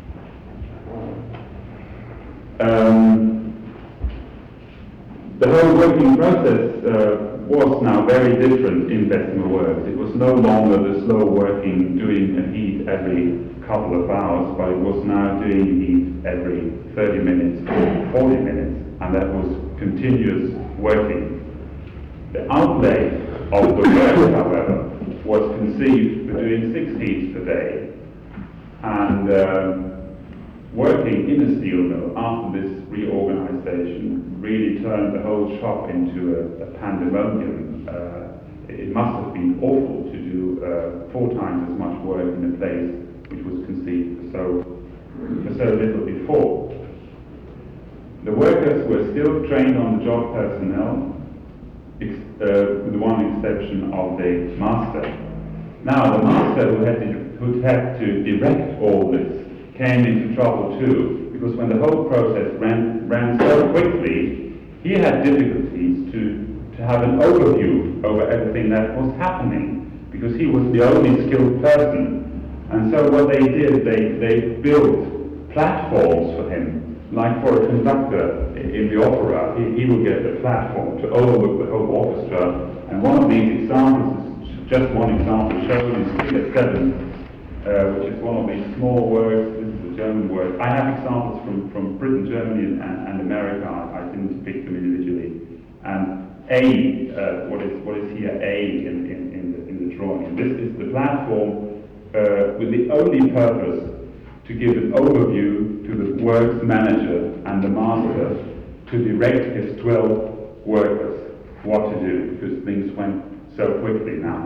Um, the whole working process uh, was now very different in Bessemer Works. It was no longer the slow working, doing a heat every couple of hours, but it was now doing heat every thirty minutes, forty minutes, and that was continuous working. The outlay of the work, however, was conceived for doing six heats per day. And um, working in a steel mill after this reorganization really turned the whole shop into a, a pandemonium. Uh, it must have been awful to do uh, four times as much work in a place which was conceived for so, for so little before. The workers were still trained on the job personnel, ex uh, with one exception of the master. Now, the master who had, to, who had to direct all this came into trouble too, because when the whole process ran, ran so quickly, he had difficulties to, to have an overview over everything that was happening, because he was the only skilled person. And so what they did, they, they built platforms for him like for a conductor in the opera, he, he will get the platform to overlook the whole orchestra. And one of these examples is just one example shown in Figure seven, uh, which is one of these small works. This is a German word. I have examples from, from Britain, Germany, and, and America. I, I didn't pick them individually. And A, uh, what is what is here A in, in, in, the, in the drawing? And this is the platform uh, with the only purpose to give an overview to the works manager and the master to direct his twelve workers what to do, because things went so quickly now.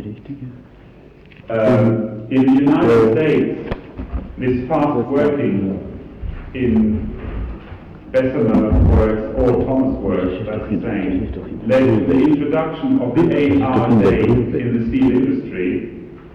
Um, in the United States, this fast working in Bessemer works or Thomas works, that's the same, led to the introduction of the eight-hour day in the steel industry.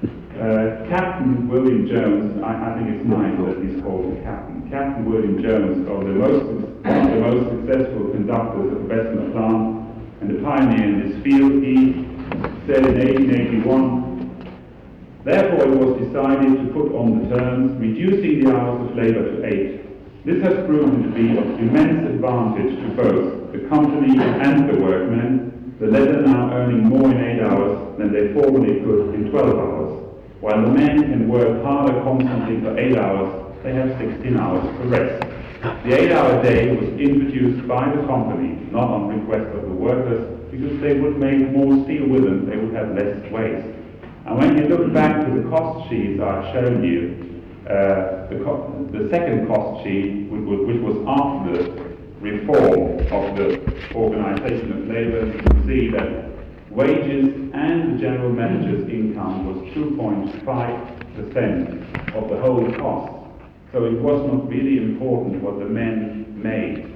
Uh, Captain William Jones, I, I think it's nice that he's called a captain. Captain William Jones, of the most, one of the most successful conductors of the Bessemer plant and a pioneer in this field, he said in eighteen eighty-one, therefore it was decided to put on the terms reducing the hours of labor to eight. This has proven to be of immense advantage to both the company and the workmen, the latter now earning more in eight hours than they formerly could in twelve hours. While the men can work harder constantly for eight hours, they have sixteen hours for rest. The eight-hour day was introduced by the company, not on request of the workers, because they would make more steel with them, they would have less waste. And when you look back to the cost sheets I've shown you, uh, the, co the second cost sheet, which was after the reform of the organization of labor, you can see that wages and the general manager's income was two point five percent of the whole cost. So it was not really important what the men made,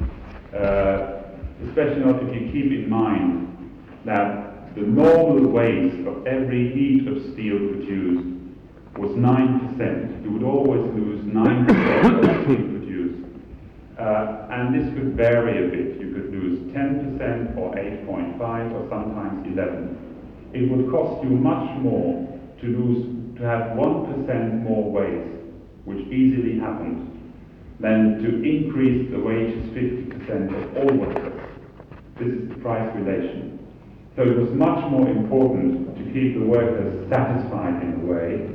uh, especially not if you keep in mind that the normal waste of every heat of steel produced was nine percent. You would always lose nine percent of the steel produced. Uh, and this could vary a bit. You could lose ten percent or eight point five or sometimes eleven. It would cost you much more to lose, to have one percent more waste, which easily happened, than to increase the wages fifty percent of all workers. This is the price relation. So it was much more important to keep the workers satisfied in a way,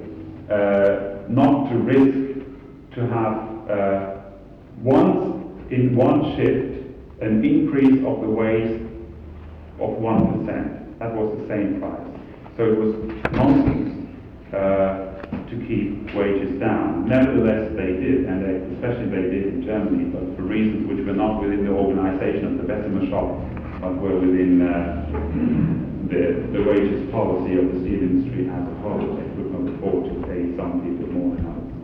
uh, not to risk to have uh, once in one shift an increase of the waste of one percent. That was the same price. So it was nonsense uh, to keep wages down. Nevertheless, they did, and they, especially they did in Germany, but for reasons which were not within the organization of the Bessemer shop, but were within uh, the, the wages policy of the steel industry as a whole. They could not afford to pay some people more than others.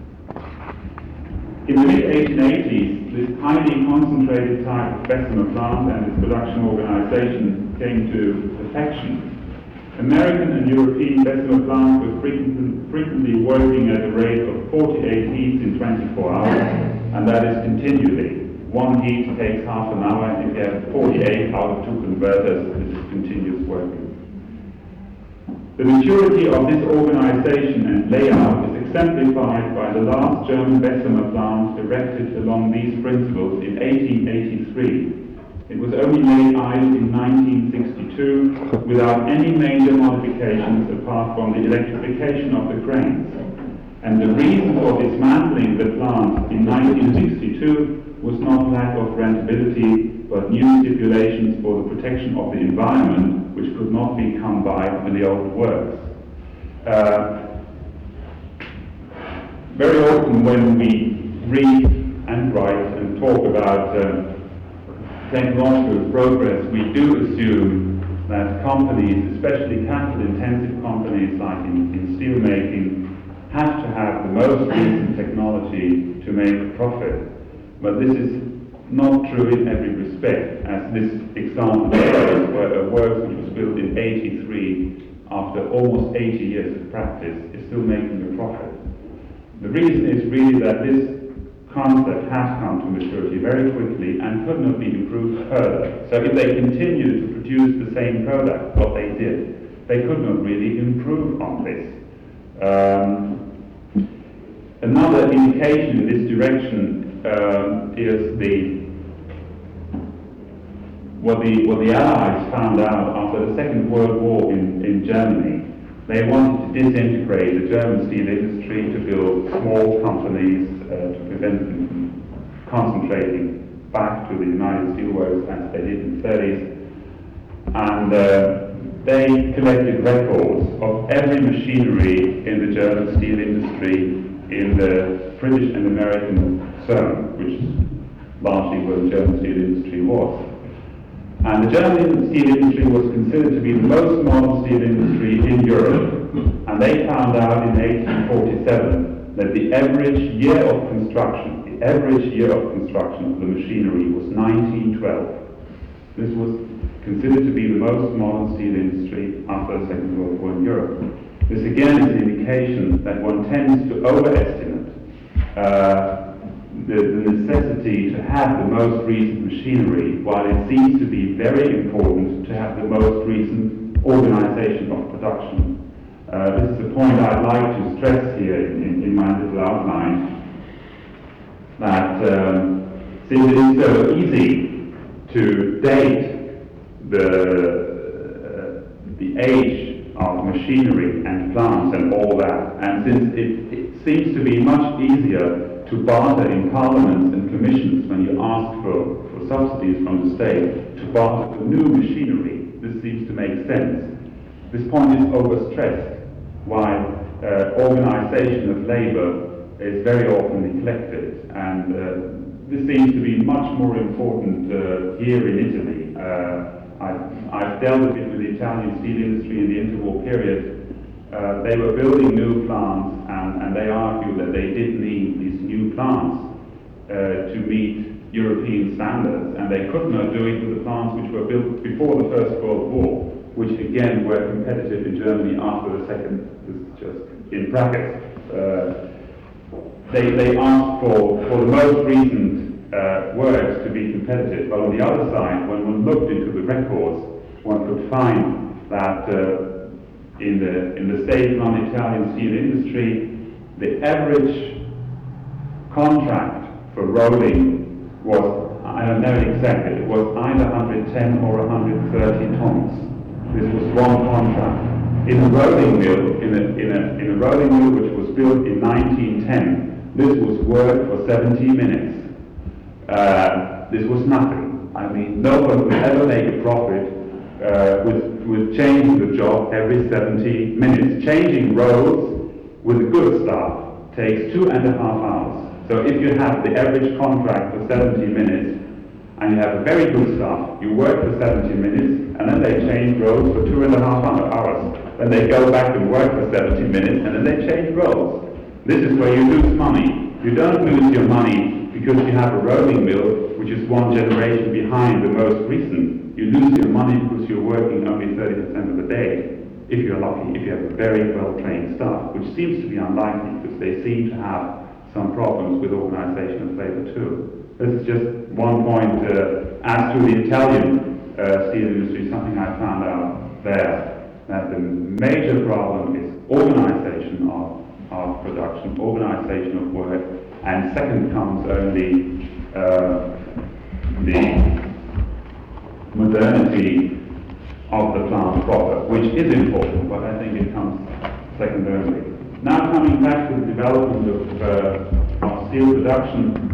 In the mid eighteen eighties, this highly concentrated type of Bessemer plant and its production organization came to perfection. American and European Bessemer plants were frequently, frequently working at a rate of forty-eight heats in twenty-four hours, and that is continually. One heat takes half an hour, and if you have forty-eight out of two converters, this is continuous working. The maturity of this organization and layout is exemplified by the last German Bessemer plant erected along these principles in eighteen eighty-three. It was only laid idle in nineteen sixty-two without any major modifications apart from the electrification of the cranes. And the reason for dismantling the plant in nineteen sixty-two was not lack of rentability, but new stipulations for the protection of the environment, which could not be come by in the old works. Uh, very often when we read and write and talk about uh, technological progress, we do assume that companies, especially capital-intensive companies like in, in steel making, have to have the most recent technology to make a profit. But this is not true in every respect, as this example shows, where a work which was built in eighty-three, after almost eighty years of practice, is still making a profit. The reason is really that this concept has come to maturity very quickly and could not be improved further. So if they continue to produce the same product, what they did, they could not really improve on this. Um, Another indication in this direction um, is the what the what the Allies found out after the Second World War in, in Germany. They wanted to disintegrate the German steel industry to build small companies uh, to prevent them from concentrating back to the United Steelworks as they did in the thirties. And uh, they collected records of every machinery in the German steel industry in the British and American zone, which is largely where the German steel industry was. And the German steel industry was considered to be the most modern steel industry in Europe. And they found out in eighteen forty-seven that the average year of construction, the average year of construction of the machinery was nineteen twelve. This was considered to be the most modern steel industry after the Second World War in Europe. This again is an indication that one tends to overestimate uh, the, the necessity to have the most recent machinery, while it seems to be very important to have the most recent organization of production. Uh, this is a point I'd like to stress here in, in my little outline, that um, since it is so easy to date the, uh, the age of machinery and plants and all that, and since it, it seems to be much easier to barter in parliaments and commissions when you ask for, for subsidies from the state to barter for new machinery, this seems to make sense. This point is overstressed, while uh, organization of labor is very often neglected, and uh, this seems to be much more important uh, here in Italy. Uh, I've, I've dealt a bit with the Italian steel industry in the interwar period. Uh, they were building new plants, and, and they argued that they did need these new plants uh, to meet European standards, and they could not do it with the plants which were built before the First World War, which again were competitive in Germany after the Second, this is just in brackets. Uh, they, they asked for, for the most recent uh, works to be competitive, but on the other side, when one looked into the records, one could find that uh, in the in the state-run Italian steel industry, the average contract for rolling was, I don't know exactly, it was either one hundred ten or one hundred thirty tons. This was one contract. In a rolling mill, in a, in a, in a rolling mill which was built in nineteen ten, this was work for seventy minutes. Uh, this was nothing. I mean, no one would ever make a profit uh, with, with changing the job every seventy minutes. Changing roads with good stuff takes two and a half hours. So if you have the average contract for seventy minutes, and you have a very good staff, you work for seventy minutes, and then they change roads for two and a half hours. Then they go back and work for seventy minutes, and then they change roads. This is where you lose money. You don't lose your money because you have a rolling mill, which is one generation behind the most recent. You lose your money because you're working only thirty percent of the day, if you're lucky, if you have a very well-trained staff, which seems to be unlikely because they seem to have some problems with organization of labor too. This is just one point. Uh, as to the Italian uh, steel industry, something I found out there, that the major problem is organization of, of production, organization of work, and second comes only uh, the modernity of the plant proper, which is important, but I think it comes second only. Now coming back to the development of, uh, of steel production,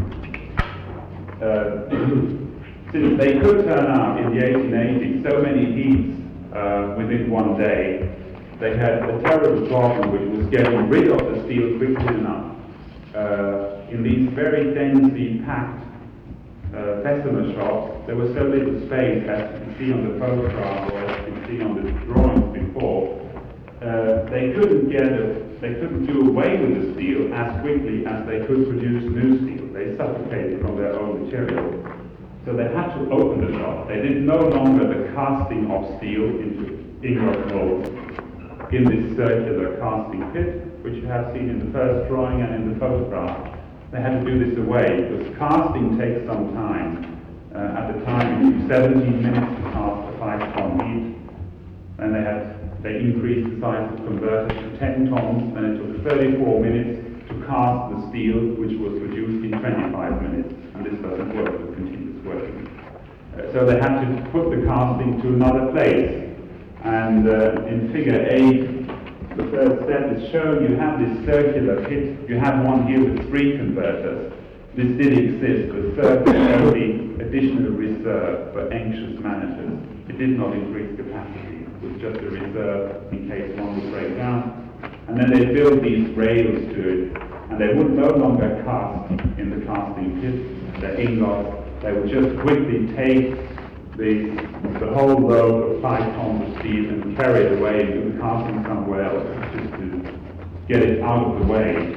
uh, since they could turn out in the eighteen eighties so many heats uh, within one day, they had a terrible problem which was getting rid of the steel quickly enough. Uh, in these very densely packed uh, Bessemer shops, there was so little space, as you can see on the photograph or as you can see on the drawings before. Uh, they couldn't get a, they couldn't do away with the steel as quickly as they could produce new steel. They suffocated from their own material. So they had to open the shop. They did no longer the casting of steel into ingot molds in this circular casting pit, which you have seen in the first drawing and in the photograph. They had to do this away because casting takes some time. Uh, at the time, it took seventeen minutes to cast a five-ton heat, and they had they increased the size of converters to ten tons, and it took thirty-four minutes to cast the steel, which was produced in twenty-five minutes, and this doesn't work with continuous working. Uh, so they had to put the casting to another place. And uh, in figure eight, the first step is shown. You have this circular pit. You have one here with three converters. This did exist. The third was only additional reserve for anxious managers. It did not increase capacity. It was just a reserve in case one would break down. And then they built these rails to it, and they would no longer cast in the casting pit, the ingots. They would just quickly take the, the whole load of five tons of steel and carry it away into the casting somewhere else, just to get it out of the way.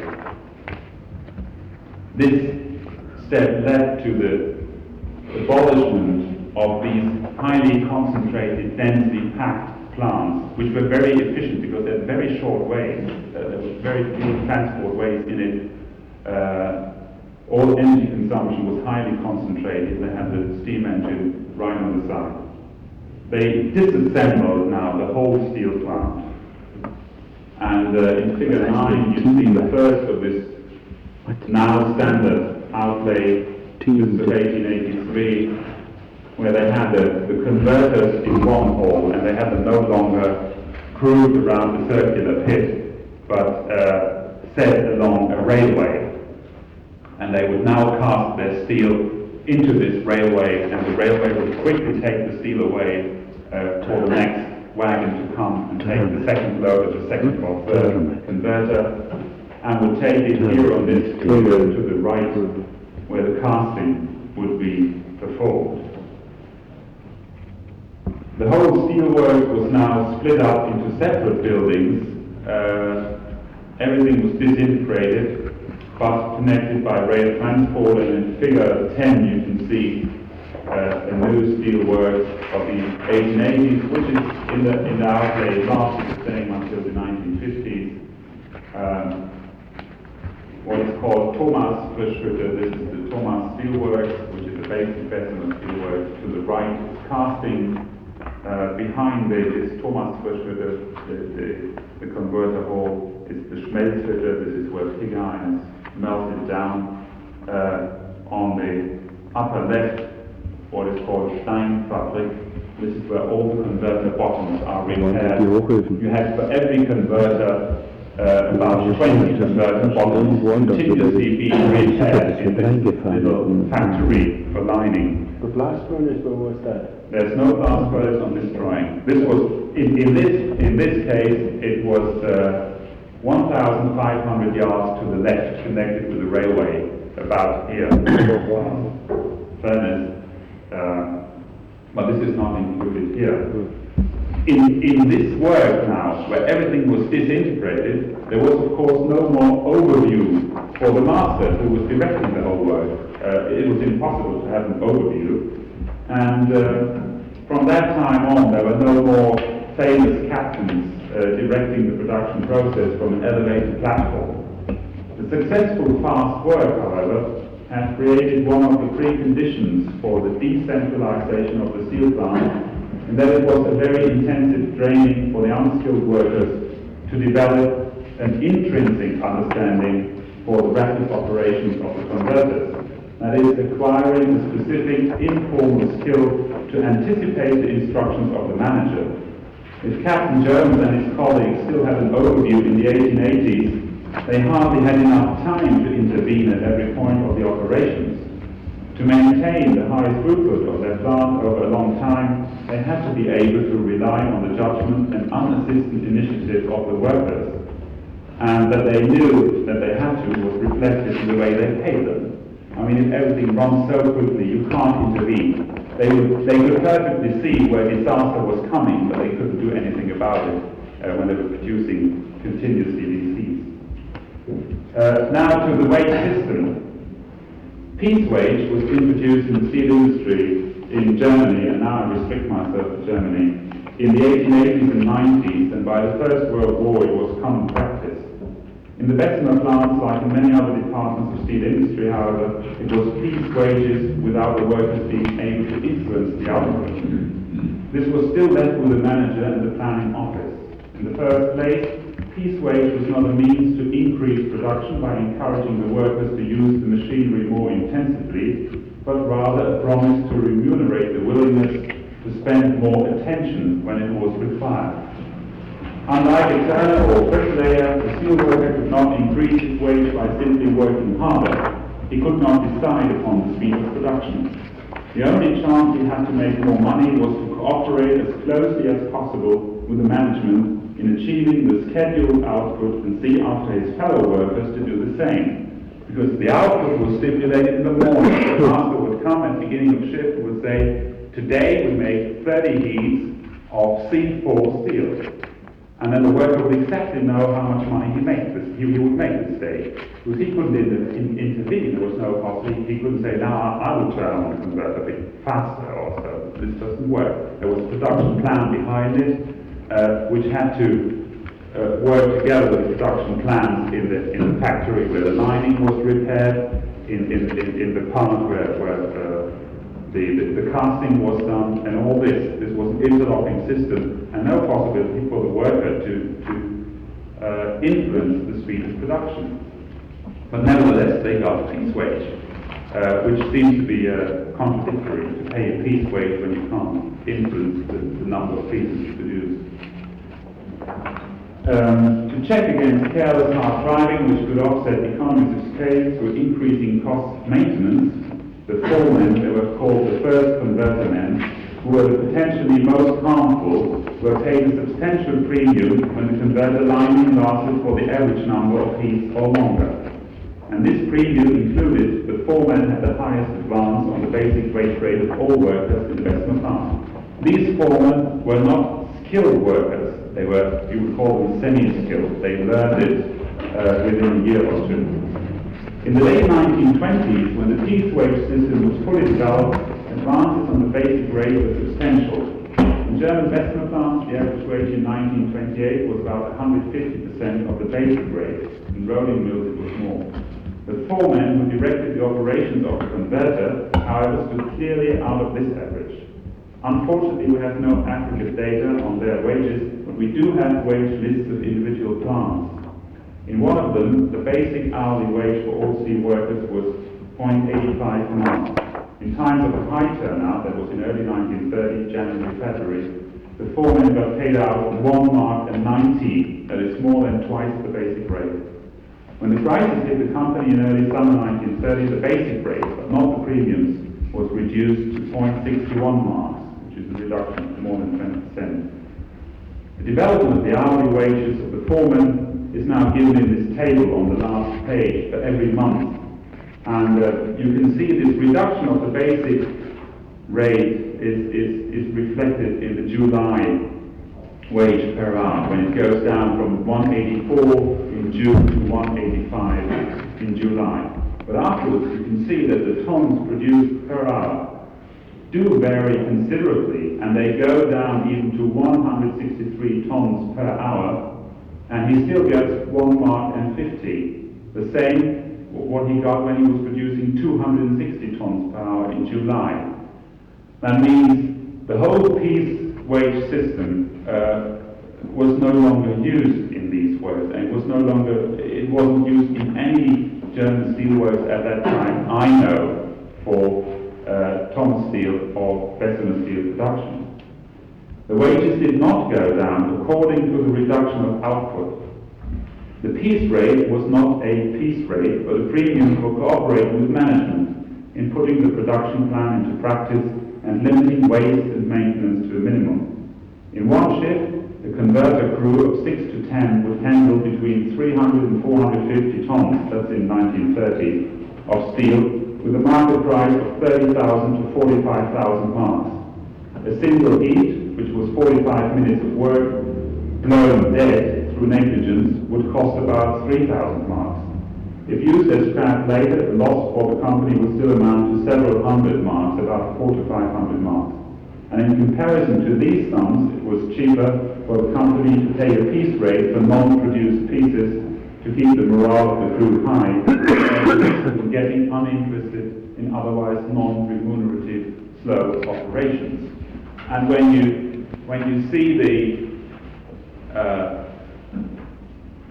This step led to the abolishment of these highly concentrated, densely packed plants, which were very efficient because they had very short ways. Uh, there was very few transport ways in it. Uh, all energy consumption was highly concentrated. They had the steam engine right on the side. They disassembled now the whole steel plant. And uh, in figure nine, you see the first of this now standard outlay, this of eighteen eighty-three, where they had the, the converters in one hall, and they had them no longer grooved around the circular pit, but uh, set along a railway. And they would now cast their steel into this railway, and the railway would quickly take the steel away uh, for the next wagon to come and take the second load of the second or third converter, and would take it here on this figure to the right, where the casting would be performed. The whole steelwork was now split up into separate buildings. Uh, everything was disintegrated, but connected by rail transport, and in figure ten you can see uh, a new steelwork of the eighteen eighties, which is in the, in the outlay lasted the same until the nineteen fifties. Um, what is called Thomas Verschütter. This is the Thomas Steelworks, which is a basic Bessemer steelwork. To the right is casting. Uh, behind it is Thomas Verschütter, the, the, the converter hall is the Schmelzhütte. This is where pig iron is melted down. Uh, on the upper left, what is called Steinfabrik. This is where all the converter bottoms are repaired. You have for every converter uh, about twenty converter bottoms continuously being repaired in this little factory for lining. The blast furnace, where was that? There's no blast furnace on this drawing. This was, in, in this in this case, it was uh, one thousand five hundred yards to the left, connected with the railway, about here. Furnace, uh, but this is not included here. In, in this work now, where everything was disintegrated, there was of course no more overview for the master who was directing the whole work. Uh, it was impossible to have an overview. And uh, from that time on, there were no more famous captains uh, directing the production process from an elevated platform. The successful fast work, however, has created one of the preconditions for the decentralization of the steel plant, and that it was a very intensive training for the unskilled workers to develop an intrinsic understanding for the rapid operations of the converters. That is, acquiring a specific informal skill to anticipate the instructions of the manager. If Captain Jones and his colleagues still had an overview in the eighteen eighties, they hardly had enough time to intervene at every point of the operations. To maintain the high throughput of their plant over a long time, they had to be able to rely on the judgment and unassisted initiative of the workers. And that they knew that they had to was reflected in the way they paid them. I mean, if everything runs so quickly, you can't intervene. They would, they could perfectly see where disaster was coming, but they couldn't do anything about it uh, when they were producing continuously these heats. Uh, now to the wage system. Piece wage was introduced in the steel industry in Germany, and now I restrict myself to Germany, in the eighteen eighties and nineties, and by the First World War it was common practice. In the Bessemer plants, like in many other departments of steel industry, however, it was piece wages without the workers being able to influence the output. This was still left with the manager and the planning office. In the first place, piece piece wage was not a means to increase production by encouraging the workers to use the machinery more intensively, but rather a promise to remunerate the willingness to spend more attention when it was required. Unlike a turner or bricklayer, the steel worker could not increase his wage by simply working harder. He could not decide upon the speed of production. The only chance he had to make more money was to cooperate as closely as possible with the management in achieving the scheduled output and see after his fellow workers to do the same. Because the output was stipulated in the morning. The master would come at the beginning of shift and would say, today we make thirty heats of C four steel. And then the worker would exactly know how much money he, make this, he, he would make this day. Because he couldn't in, in, intervene, there was no possibility. He couldn't say, now I, I will turn on the converter a bit faster or so. This doesn't work. There was a production plan behind it, uh, which had to uh, work together with the production plans in the, in the factory where the lining was repaired, in, in, in, in the part where, where uh, the, the, the casting was done, and all this. This was an interlocking system, and no possibility for the worker to, to uh, influence the speed of production. But nevertheless, they got a piece wage, uh, which seems to be uh, contradictory to pay a piece wage when you can't influence the, the number of pieces produced. Um, to check against careless hard driving, which could offset economies of scale through increasing cost of maintenance, the foremen, they were called the first converter men, who were the potentially most harmful, were paid a substantial premium when the converter lining lasted for the average number of heats or longer. And this premium included the foremen had the highest advance on the basic wage rate of all workers in the Bessemer plant. These foremen were not skilled workers. They were, you would call them semi-skilled. They learned it uh, within a year or two. In the late nineteen twenties, when the piece wage system was fully developed, advances on the basic rate were substantial. In German Bessemer plants, the average wage in nineteen twenty-eight was about one hundred fifty percent of the basic rate. In rolling mills, it was more. The foremen who directed the operations of the converter, however, stood clearly out of this average. Unfortunately, we have no aggregate data on their wages, but we do have wage lists of individual plants. In one of them, the basic hourly wage for all steel workers was zero point eight five marks. In times of a high turnout, that was in early nineteen thirty, January, February, the foremen got paid out one mark and ninety, that is more than twice the basic rate. When the crisis hit the company in early summer nineteen thirty, the basic rate, but not the premiums, was reduced to zero point six one marks, which is a reduction of more than twenty percent. The development of the hourly wages of the foremen is now given in this table on the last page for every month. And uh, you can see this reduction of the basic rate is, is, is reflected in the July wage per hour, when it goes down from one eighty-four in June to one eighty-five in July. But afterwards you can see that the tons produced per hour do vary considerably, and they go down even to one hundred sixty-three tons per hour, and he still gets one mark and fifty, the same what he got when he was producing two hundred sixty tons per hour in July. That means the whole piece wage system uh, was no longer used in these works, and it was no longer, it wasn't used in any German steelworks at that time, I know, for uh, Thomas Steel or Bessemer Steel production. The wages did not go down according to the reduction of output. The piece rate was not a piece rate, but a premium for cooperating with management in putting the production plan into practice and limiting waste and maintenance to a minimum. In one shift, the converter crew of six to ten would handle between three hundred and four hundred fifty tons, that's in nineteen thirty, of steel, with a market price of thirty thousand to forty-five thousand marks. A single heat, which was forty-five minutes of work, blown dead through negligence, would cost about three thousand marks. If used as scrap later, the loss for the company would still amount to several hundred marks, about four to five hundred marks. And in comparison to these sums, it was cheaper for the company to pay a piece rate for non-produced pieces to keep the morale of the crew high, and getting uninterested in otherwise non-remunerative slow operations. And when you when you see the uh,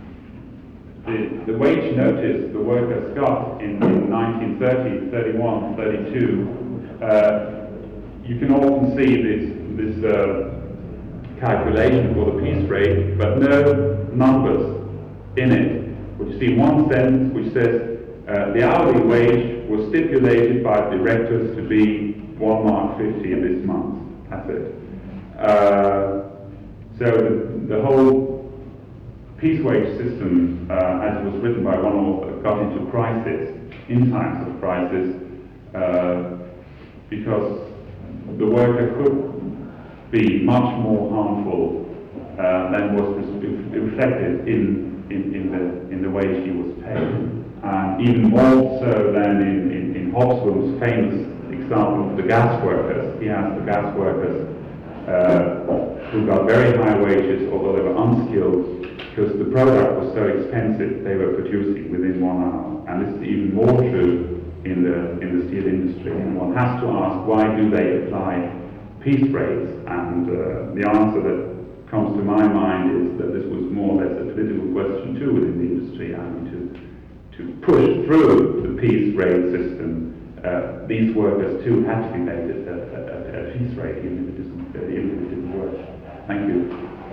the, the wage notice the workers got in, in nineteen thirty, thirty-one, thirty-two, uh, you can often see this, this uh, calculation for the piece rate, but no numbers in it. But you see one sentence which says uh, the hourly wage was stipulated by directors to be one mark fifty in this month. That's it. Uh, so the, the whole piece wage system, uh, as it was written by one author, got into crisis in times of crisis uh, because the worker could be much more harmful uh, than was reflected in, in, in, the, in the wage he was paid. And even more so than in, in, in Hobsbawm's famous example of the gas workers. He has the gas workers uh, who got very high wages, although they were unskilled, because the product was so expensive they were producing within one hour. And this is even more true in the, in the steel industry. And one has to ask, why do they apply piece rates? And uh, the answer that comes to my mind is that this was more or less a political question too within the industry, and to, to push through the piece rate system. Uh, these workers too had to be paid at a, a, a piece rate, even if it, isn't, even if it didn't work. Thank you.